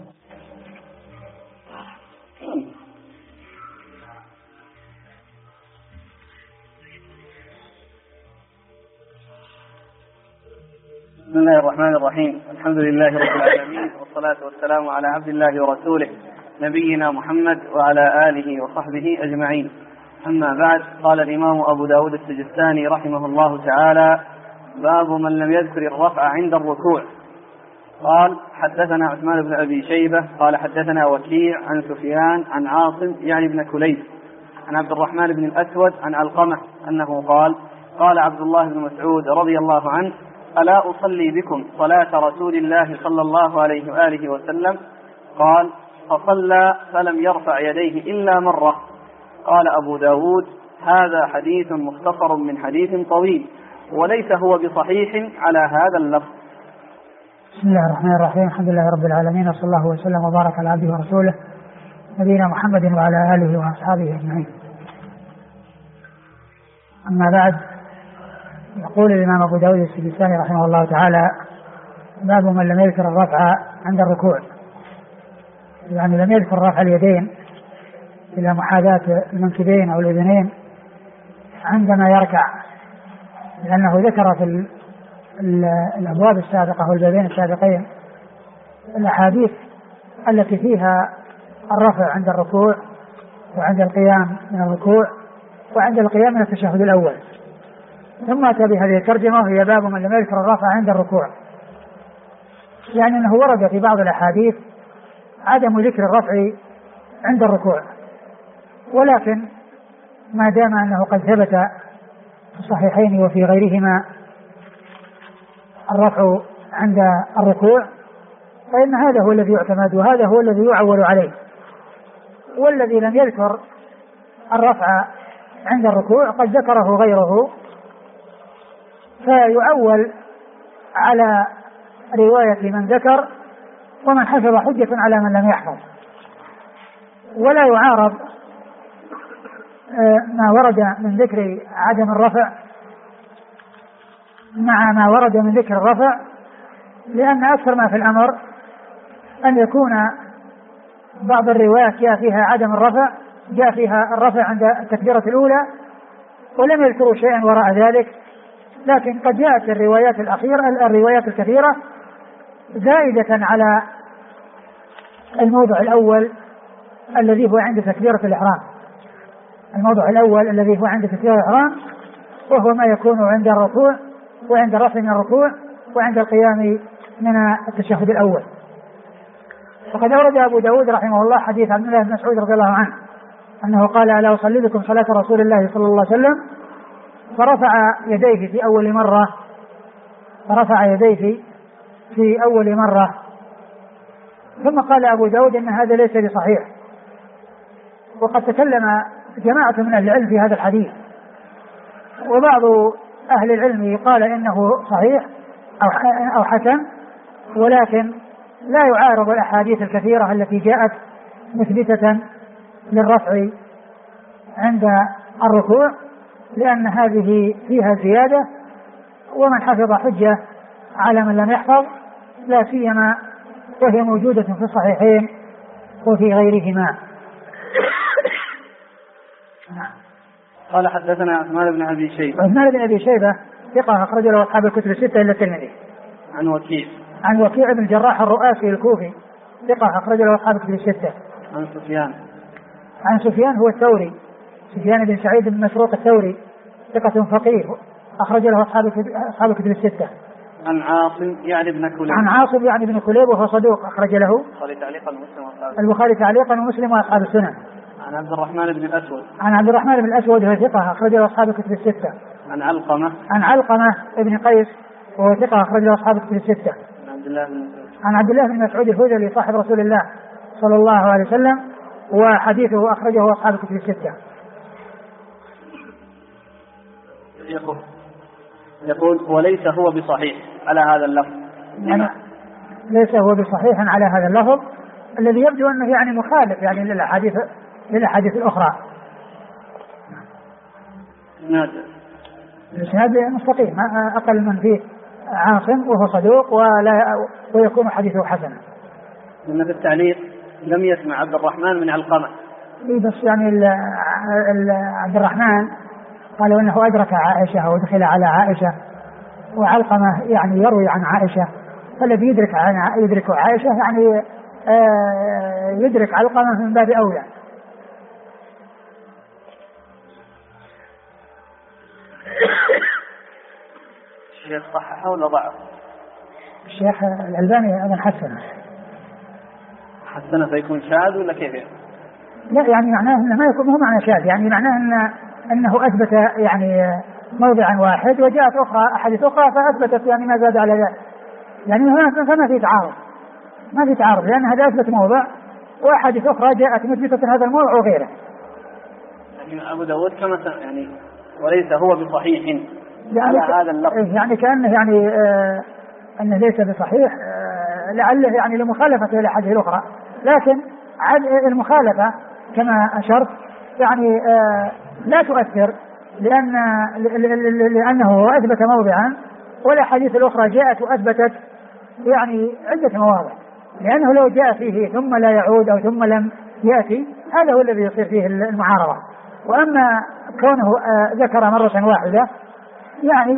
بسم الله الرحمن الرحيم، الحمد لله رب العالمين، والصلاة والسلام على عبد الله ورسوله نبينا محمد وعلى آله وصحبه أجمعين. أما بعد، قال الإمام أبو داود السجستاني رحمه الله تعالى: باب من لم يذكر الرفع عند الركوع. قال: حدثنا عثمان بن أبي شيبة قال حدثنا وكيع عن سفيان عن عاصم يعني بن كليب عن عبد الرحمن بن الأسود عن علقمة أنه قال: قال عبد الله بن مسعود رضي الله عنه: ألا أصلي بكم صلاة رسول الله صلى الله عليه وآله وسلم؟ قال: فصلى فلم يرفع يديه إلا مرة. قال أبو داود: هذا حديث مختصر من حديث طويل، وليس هو بصحيح على هذا اللفظ. بسم الله الرحمن الرحيم، الحمد لله رب العالمين، وصلى الله وسلم وبارك على عبده ورسوله نبينا محمد وعلى آله وأصحابه أجمعين. أما بعد، يقول الإمام أبو داود السجستاني رحمه الله تعالى: باب من لم يذكر الرفع عند الركوع، يعني لم يذكر رفع اليدين إلى محاذاة المنكبين أو الأذنين عندما يركع، لأنه ذكر في الأبواب السابقة والبابين السابقين الأحاديث التي فيها الرفع عند الركوع وعند القيام من الركوع وعند القيام من التشهد الأول، ثم أتى بهذه الترجمة وهي باب من لم يذكر الرفع عند الركوع، يعني أنه ورد في بعض الأحاديث عدم ذكر الرفع عند الركوع، ولكن ما دام أنه قد ثبت في الصحيحين وفي غيرهما الرفع عند الركوع فإن هذا هو الذي يعتمد وهذا هو الذي يعول عليه. والذي لم يذكر الرفع عند الركوع قد ذكره غيره، فيعول على رواية من ذكر، ومن حفظ حجة على من لم يحفظ، ولا يعارض ما ورد من ذكر عدم الرفع مع ما ورد من ذكر الرفع، لأن أكثر ما في الأمر أن يكون بعض الروايات جاء فيها عدم الرفع، جاء فيها الرفع عند التكبيرة الأولى ولم يذكروا شيئا وراء ذلك، لكن قد جاءت الروايات الكثيرة زائدة على الموضع الأول الذي هو عند تكبيرة الإحرام، الموضع الأول الذي هو عند تكبيرة الإحرام، وهو ما يكون عند الركوع وعند الرفع من الركوع وعند القيام من التشهد الأول. وقد أورد أبو داود رحمه الله حديث عبد الله بن مسعود رضي الله عنه أنه قال: ألا أصلي بكم صلاة رسول الله صلى الله عليه وسلم؟ فرفع يديه في أول مرة، ثم قال أبو داود إن هذا ليس بصحيح. وقد تكلم جماعة من أهل العلم في هذا الحديث، وبعض أهل العلم قال إنه صحيح أو حسن، ولكن لا يعارض الأحاديث الكثيرة التي جاءت مثبتة للرفع عند الركوع، لأن هذه فيها زيادة، ومن حفظ حجة على من لم يحفظ، لا سيما وهي موجودة في الصحيحين وفي غيرهما. قال: حدثنا عثمان بن أبي شيبة ثقة أخرج له أصحاب الكتب الستة إلا الترمذي. عن وكيع بن الجراح الرؤاسي الكوفي ثقة أخرج له أصحاب الكتب الستة. عن سفيان هو الثوري، سفيان بن سعيد بن مسروق الثوري ثقة فقيه أخرج له أصحاب الكتب الستة. عن عاصم يعني بن كليب وهو صدوق أخرج له البخاري تعليقا ومسلم وأصحاب السنن. عن عبد الرحمن بن الأسود وهو ثقة أخرج له أصحاب الكتب الستة. عن علقمة بن قيس وهو ثقة أخرج له أصحاب الكتب الستة. عن عبد الله بن مسعود الهذلي صاحب رسول الله صلى الله عليه وسلم وحديثه أخرجه أصحاب الكتب الستة. يقول وليس هو بصحيح على هذا اللفظ. يعني ليس هو بصحيح على هذا اللفظ الذي يبدو أنه يعني مخالف يعني للأحاديث الأخرى. الإسناد مستقيم، أقل من فيه عاصم وهو صدوق ويكون حديثه حسنا. لأن في التعليق لم يسمع عبد الرحمن من علقمة. بس يعني عبد الرحمن قالوا أنه أدرك عائشة ودخل على عائشة، وعلقمة يعني يروي عن عائشة، فالذي يدرك عائشة يعني يدرك علقمة من باب أولى. الشيخ صححه ولا ضعف؟ الشيخ الألباني أيضا حسنه فيكون شاذ ولا كيف؟ لا يعني معناه انه ما يكون، هو معنى شاذ، يعني معناه انه اثبت يعني موضعا واحد وجاءت احاديث اخرى فاثبتت يعني ما زاد على ذلك، يعني فما في تعارض، ما في تعارض، لان هذا اثبت موضع واحاديث اخرى جاءت مثبتة هذا الموضع وغيره. يعني ابو داود كما يعني وليس هو بصحيح على هذا اللفظ، يعني كانه يعني انه ليس بصحيح لعله يعني لمخالفته للاحاديث الاخرى، لكن المخالفة كما أشرت يعني لا تؤثر، لأنه أثبت موضعا والأحاديث الأخرى جاءت وأثبتت يعني عدة مواضع، لأنه لو جاء فيه ثم لا يعود أو ثم لم يأتي هذا هو الذي يصير فيه المعارضة. وأما كونه ذكر مرة واحدة يعني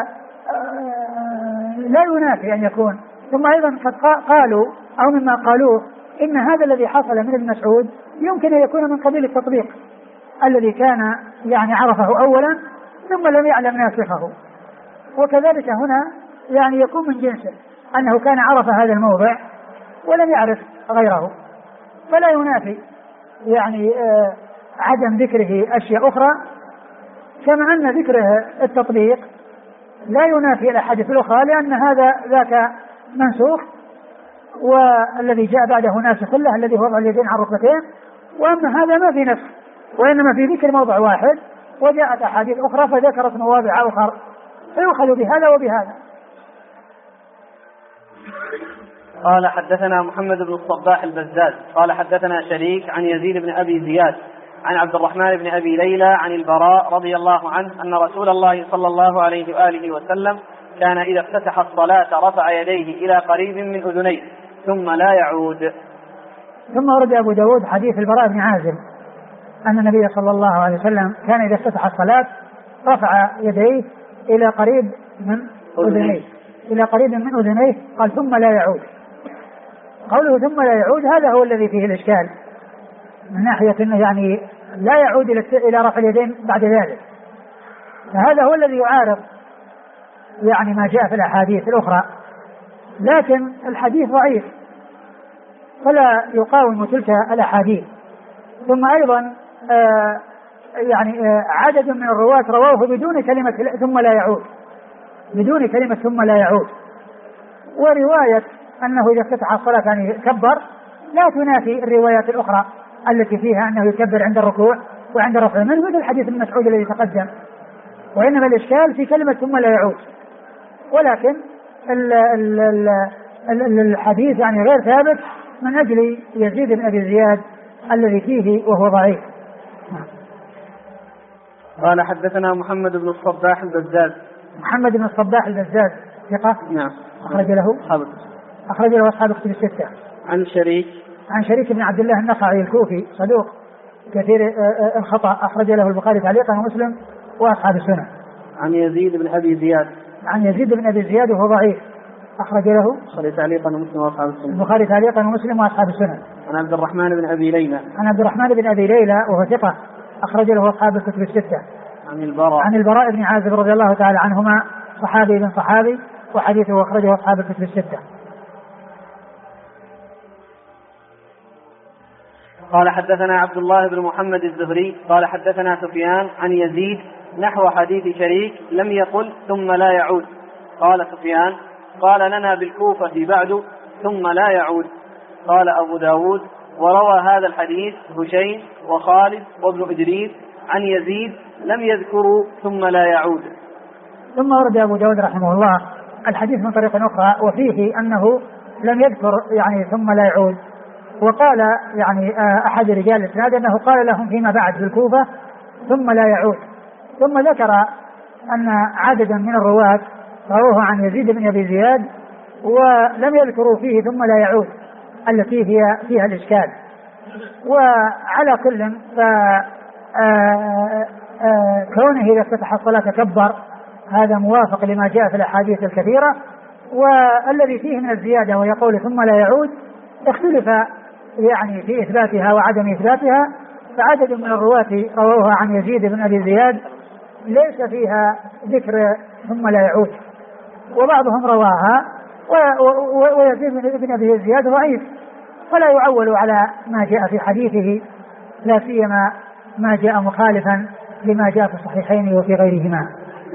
لا ينافي أن يكون. ثم أيضا قد قالوا أو مما قالوه إن هذا الذي حصل من ابن مسعود يمكن أن يكون من قبيل التطبيق الذي كان يعني عرفه أولا ثم لم يعلم ناسخه، وكذلك هنا يعني يكون من جنسه أنه كان عرف هذا الموضع ولم يعرف غيره، فلا ينافي يعني عدم ذكره أشياء أخرى، كما أن ذكره التطبيق لا ينافي الأحاديث الأخرى، لأن هذا ذاك منسوخ والذي جاء بعده ناسخ له الذي هو وضع اليدين على الركبتين، واما هذا ما في نسخ وانما في ذكر موضع واحد وجاءت احاديث اخرى فذكرت مواضع اخرى فيؤخذ بهذا وبهذا. قال حدثنا محمد بن الصباح البزاز قال حدثنا شريك عن يزيد بن ابي زياد عن عبد الرحمن بن ابي ليلى عن البراء رضي الله عنه ان رسول الله صلى الله عليه واله وسلم كان إذا افتتح الصلاة رفع يديه إلى قريب من أذنيه ثم لا يعود. ثم ورد أبو داود حديث البراء بن عازب أن النبي صلى الله عليه وسلم كان إذا افتتح الصلاة رفع يديه إلى قريب من أذنيه قال ثم لا يعود. قوله ثم لا يعود هذا هو الذي فيه الإشكال من ناحية أنه يعني لا يعود إلى رفع اليدين بعد ذلك، فهذا هو الذي يعارض يعني ما جاء في الأحاديث الأخرى، لكن الحديث ضعيف فلا يقاوم تلك الأحاديث. ثم أيضا يعني عدد من الرواة رواه بدون كلمة ثم لا يعود، بدون كلمة ثم لا يعود، ورواية أنه إذا افتتح الصلاة يعني كبر لا تنافي الروايات الأخرى التي فيها أنه يكبر عند الركوع وعند رفع منه مثل حديث ابن مسعود الذي تقدم، وإنما الإشكال في كلمة ثم لا يعود. ولكن الحديث يعني غير ثابت من أجل يزيد بن أبي زياد الذي فيه وهو ضعيف. قال حدثنا محمد بن الصباح البزاز. محمد بن الصباح البزاز ثقة. نعم. أخرج له أصحاب الكتب الستة. عن شريك بن عبد الله النخعي الكوفي صدوق كثير الخطأ، أخرج له البخاري تعليقا ومسلم وأصحاب السنة. عن يزيد بن أبي زياد وهو ضعيف، أخرج له البخاري تعليقا ومسلم وأصحاب السنة. عن عبد الرحمن بن أبي ليلى وهو ثقة، أخرج له أصحاب الكتب الستة. عن البراء بن عازب رضي الله تعالى عنهما صحابي بن صحابي وحديثه أخرجه أصحاب الكتب الستة. قال حدثنا عبد الله بن محمد الزهري قال حدثنا سفيان عن يزيد نحو حديث شريك لم يقل ثم لا يعود. قال سفيان قال لنا بالكوفة بعد ثم لا يعود. قال أبو داود وروى هذا الحديث هشيم وخالد وابن إدريس عن يزيد لم يذكروا ثم لا يعود. ثم ورد أبو داود رحمه الله الحديث من طريق أخرى وفيه أنه لم يذكر يعني ثم لا يعود، وقال يعني أحد رجال الإسناد أنه قال لهم فيما بعد في الكوفة ثم لا يعود، ثم ذكر أن عددا من الرواة رووه عن يزيد بن أبي زياد ولم يذكروا فيه ثم لا يعود التي هي فيها الإشكال. وعلى كل كونه إذا افتتح الصلاة كبر هذا موافق لما جاء في الأحاديث الكثيرة، والذي فيه من الزيادة ويقول ثم لا يعود اختلف يعني في إثباتها وعدم إثباتها، فعدد من الرواة رووها عن يزيد بن أبي زياد ليس فيها ذكر ثم لا يعود، وبعضهم رواها ويزيد بن أبي زياد ضعيف فلا يعول على ما جاء في حديثه، لا سيما ما جاء مخالفا لما جاء في الصحيحين وفي غيرهما.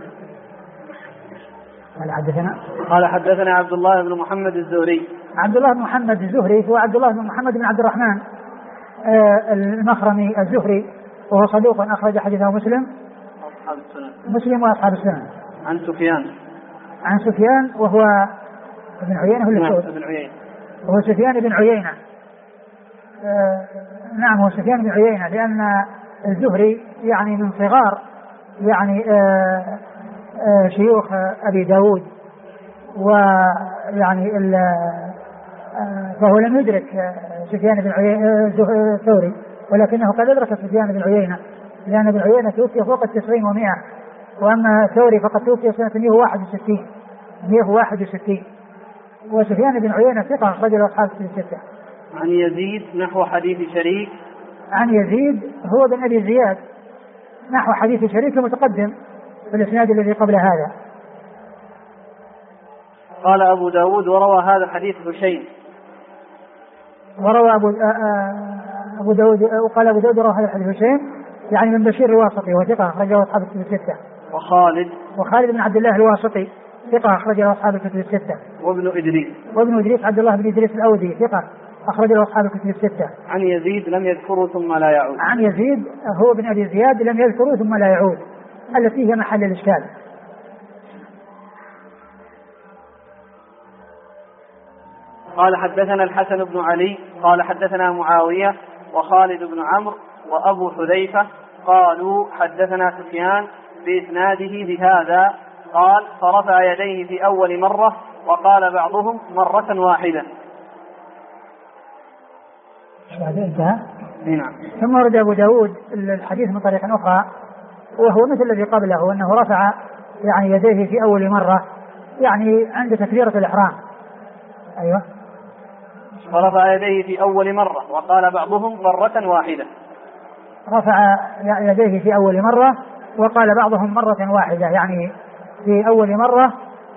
قال حدثنا عبد الله بن محمد الزهري. عبد الله بن محمد الزهري هو عبد الله بن محمد بن عبد الرحمن المخرمي الزهري، وهو صدوق أخرج حديثه مسلم وأصحاب السنن. عن سفيان وهو ابن عيينة وهو سفيان بن عيينة. نعم هو سفيان بن عيينة، لأن الزهري يعني من صغار يعني شيوخ أبي داود، ويعني فهو لم يدرك سفيان بن عيينة الثوري، ولكنه قد أدرك سفيان بن عيينة، لأن ابن عيينة توفي فوق 90 و100، وأما الثوري فقد توفي سنة 161. وسفيان بن عيينة ثقة أخرج له أصحاب الكتب الستة. عن يزيد نحو حديث شريك. عن يزيد هو بن أبي زياد نحو حديث شريك المتقدم في الإسناد الذي قبل هذا. قال أبو داود وروى هذا الحديث هشيم. وروى أبو داود وقال أبو داود وروى هذا الحديث هشيم يعني من بشير الواسطي وثقة أخرجه أصحاب الكتب الستة. وخالد بن عبد الله الواسطي ثقة أخرجه أصحاب الكتب الستة. وابن إدريس عبد الله بن إدريس الأودي ثقة أخرجه أصحاب الكتب الستة. عن يزيد لم يذكروا ثم لا يعود. عن يزيد هو بن أبي زياد لم يذكروا ثم لا يعود التي هي محل الإشكال. قال حدثنا الحسن بن علي قال حدثنا معاوية وخالد بن عمرو وأبو حذيفة قالوا حدثنا سفيان بإسناده بهذا قال فرفع يديه في أول مرة وقال بعضهم مرة واحدة. نعم. ثم ورد أبو داود الحديث من طريق أخرى وهو مثل الذي قبله، أنه رفع يعني يديه في أول مرة يعني عند تكبيرة الإحرام. أيوة. فرفع يديه في أول مرة وقال بعضهم مرة واحدة. رفع يديه في أول مرة وقال بعضهم مرة واحدة، يعني في أول مرة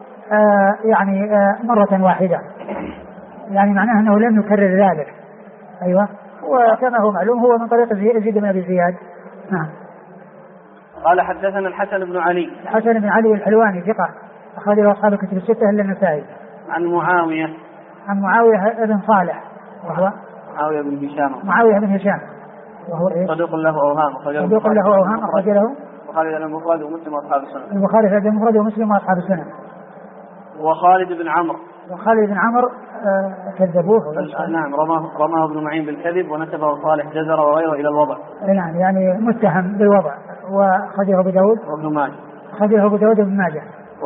مرة واحدة، يعني معناه أنه لم يكرر ذلك. أيوة. وكما هو معلوم هو من طريق يزيد بن أبي زياد. نعم. قال حدثنا الحسن بن علي. الحسن بن علي الحلواني ثقة أخرج له أصحاب الكتب الستة إلا النسائي. عن معاوية بن صالح وهو معاوية بن هشام وهو صدوق له أوهام أخرج له البخاري في المفرد ومسلم وأصحاب السنن. البخاري في المفرد ومسلم وأصحاب السنن. وخالد بن عمرو كذبوه. نعم رماه ابن معين بالكذب ونسبه صالح جزر وغيره إلى الوضع. نعم يعني متهم بالوضع. وخرجه أبو داود وابن ماجه.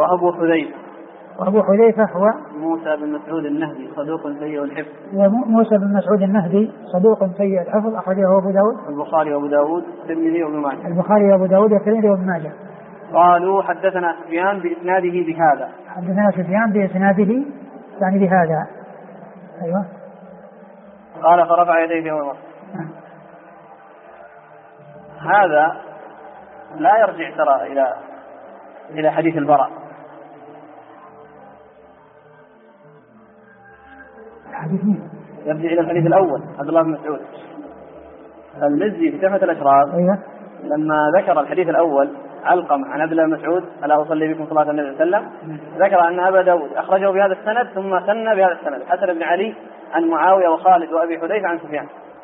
وأبو حذيفة هو موسى بن مسعود النهدي صدوق سيء الحفظ. موسى بن مسعود النهدي صدوق سيء الحفظ أخرجه أبو داود. البخاري وأبو داود والترمذي وابن ماجه. البخاري وأبو داود والترمذي وابن ماجه. قالوا حدثنا سفيان بإسناده بهذا. يعني بهذا. أيوة. قال فرفع يديه في أول مرة. هذا لا يرجع ترى إلى حديث البراء. يرجع إلى الحديث الأول عبد الله بن مسعود. المزي في تحفة الأشراف أيوة. لما ذكر الحديث الأول علقم عن عبد الله بن مسعود ألا أصلي بكم صلاة النبي صلى الله عليه وسلم، ذكر أن أبا داود أخرجه بهذا السند ثم سن بهذا السند الحسن بن علي عن معاوية وخالد وأبي حذيفة عن سفيان.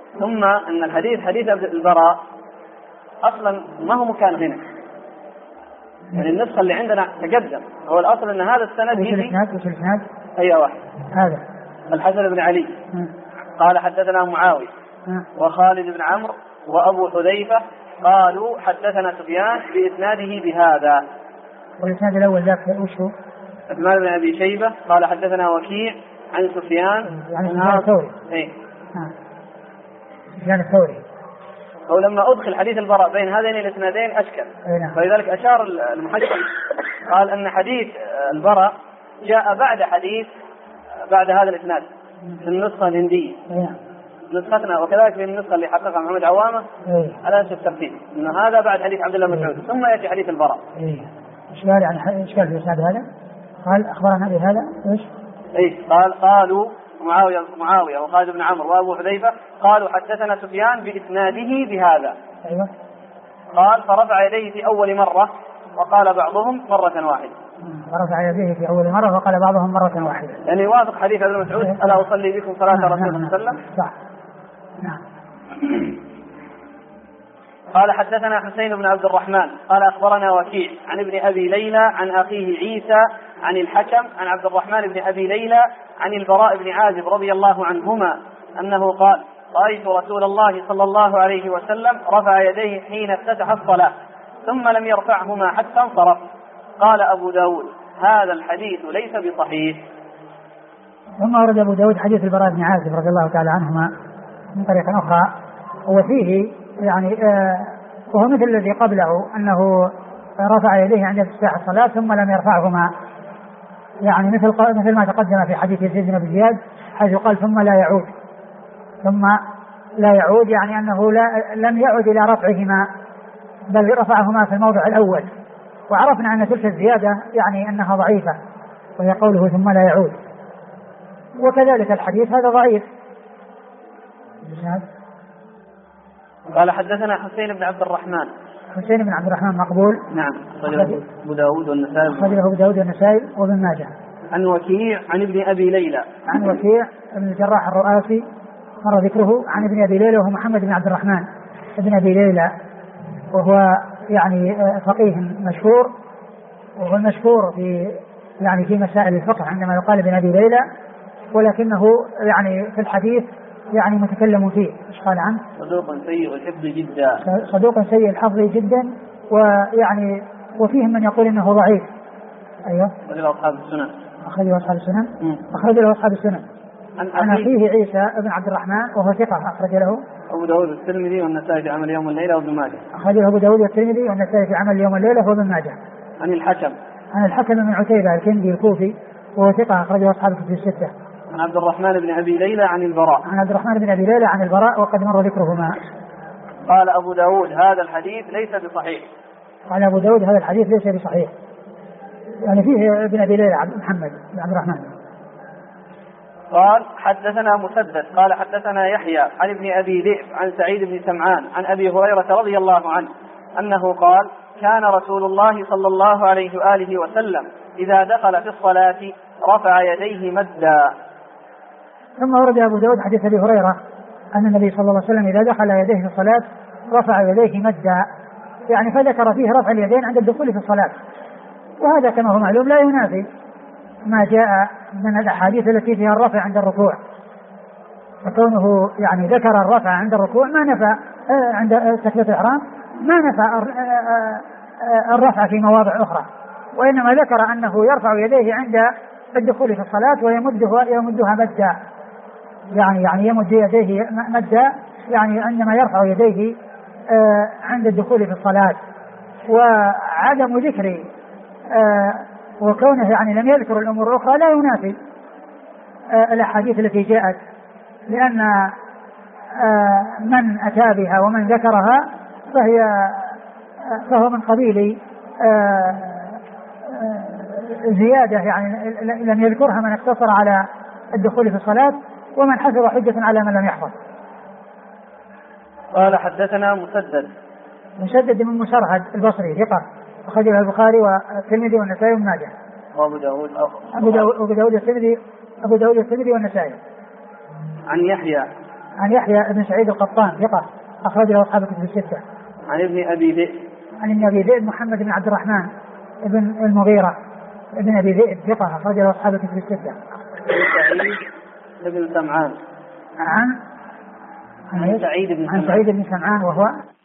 ثم أن الحديث حديث البراء أصلا ما هو مكان هنا، يعني النسخة اللي عندنا تقدم، هو الأصل أن هذا السند يجي أي واحد. هذا الحسن بن علي قال حدثنا معاوية وخالد بن عمرو وأبو حذيفة قالوا حدثنا سفيان بإسناده بهذا. والإسناد الأول ذاك وش هو؟ عثمان بن أبي شيبة قال حدثنا وكيع عن سفيان يعني سفيان الثوري. سفيان الثوري. أو لما أدخل حديث البراء بين هذين الإسنادين أشكل، فلذلك أشار المحدث قال أن حديث البراء جاء بعد هذا الإسناد في النسخة الهندية نسختنا، وكذلك في النسخة اللي حققها محمد عوامة على نفس الترتيب، إن هذا بعد حديث عبد الله مسعود ثم يأتي حديث البراء. إشكال يعني إشكال في الإسناد هذا. قال أخبرنا بهذا إيش؟ قالوا معاوية وخالد بن عمرو وأبو حذيفة قالوا حدثنا سفيان بإسناده بهذا. أيوة. قال فرفع يديه في أول مرة وقال بعضهم مرة واحدة. فرفع يديه في أول مرة وقال بعضهم مرة واحدة. يعني يوافق حديث ابن مسعود ألا أصلي بكم صلاة رسول الله صلى الله عليه وسلم. صح. نعم. قال حدثنا حسين بن عبد الرحمن قال أخبرنا وكيع عن ابن أبي ليلى عن أخيه عيسى عن الحكم عن عبد الرحمن بن أبي ليلى عن البراء بن عازب رضي الله عنهما أنه قال رأيت رسول الله صلى الله عليه وسلم رفع يديه حين افتتح الصلاة ثم لم يرفعهما حتى انصرف. قال أبو داود هذا الحديث ليس بصحيح. ثم ورد أبو داود حديث البراء بن عازب رضي الله تعالى عنهما من طريق أخرى، وفيه يعني وهو مثل الذي قبله أنه رفع يديه عند افتتاح الصلاة ثم لم يرفعهما، يعني مثل ما تقدم في حديث يزيد بن زياد حيث قال ثم لا يعود يعني أنه لم يعد إلى رفعهما بل رفعهما في الموضع الأول، وعرفنا أن تلك الزيادة يعني أنها ضعيفة وهي قوله ثم لا يعود، وكذلك الحديث هذا ضعيف. قال حدثنا حسين بن عبد الرحمن. حسين بن عبد الرحمن مقبول. نعم. أبو داود والنسائي. أبو داود والنسائي وابن ماجه. عن وكيع عن ابن أبي ليلى. عن وكيع بن الجراح الرؤاسي مر ذكره عن ابن أبي ليلى وهو محمد بن عبد الرحمن ابن أبي ليلى، وهو يعني فقيه مشهور، وهو المشهور في مسائل الفقه عندما يقال ابن أبي ليلى، ولكنه يعني في الحديث يعني متكلم فيه. ايش قال عنه؟ صدوق سيء الحفظ جدا. صدوق سيء الحفظ جدا، ويعني وفيهم من يقول انه ضعيف. ايوه. أخرجه أصحاب السنن. أخرجه أصحاب السنن. عن أخيه عيسى بن عبد الرحمن وهو ثقة أخرج له أبو داود والترمذي والنسائي في عمل يوم الليلة وابن ماجه. أخرجه أبو داود والترمذي والنسائي في عمل يوم الليلة وابن ماجه. عن الحكم بن عتيبة الكندي الكوفي وهو ثقة أخرجه أصحاب الكتب الستة. عن عبد الرحمن بن أبي ليلى عن البراء وقد مر ذكرهما. قال أبو داود هذا الحديث ليس بصحيح. قال أبو داود هذا الحديث ليس بصحيح، يعني فيه ابن أبي ليلى محمد بن عبد الرحمن. قال حدثنا مسدد قال حدثنا يحيى عن ابن أبي ذئب عن سعيد بن سمعان عن أبي هريرة رضي الله عنه أنه قال كان رسول الله صلى الله عليه وآله وسلم إذا دخل في الصلاة رفع يديه مدا. ثم ورد أبو داود حديث أبي هريرة أن النبي صلى الله عليه وسلم إذا دخل يديه في الصلاة رفع يديه مدا، يعني فذكر فيه رفع اليدين عند الدخول في الصلاة، وهذا كما هو معلوم لا ينافي ما جاء من الأحاديث التي فيها الرفع عند الركوع، فكونه يعني ذكر الرفع عند الركوع ما نفى عند تكبيرة الإحرام ما نفى الرفع في مواضع أخرى، وإنما ذكر أنه يرفع يديه عند الدخول في الصلاة ويمدها مدا، يعني يمد يديه مدا يعني عندما يرفع يديه عند الدخول في الصلاة. وعدم ذكر وكونه يعني لم يذكر الأمور الأخرى لا ينافي الأحاديث التي جاءت، لأن من أتى بها ومن ذكرها فهو من قبيل زيادة، يعني لم يذكرها من اقتصر على الدخول في الصلاة، ومن حفظ حجة على من لم يحفظ. قال حدثنا مسدد من مسرهد البصري ثقة أخرجه البخاري والترمذي والنسائي وابن ماجه. وأبو داود أبو داود والترمذي والنسائي. عن عن يحيى بن سعيد القطان ثقة أخرج له أصحاب الكتب الستة. عن ابن أبي ذئب. عن ابن أبي ذئب محمد بن عبد الرحمن ابن المغيرة ابن أبي ذئب ثقة أخرج له أصحاب الكتب الستة. سعيد بن سمعان. عن سعيد بن سمعان وهو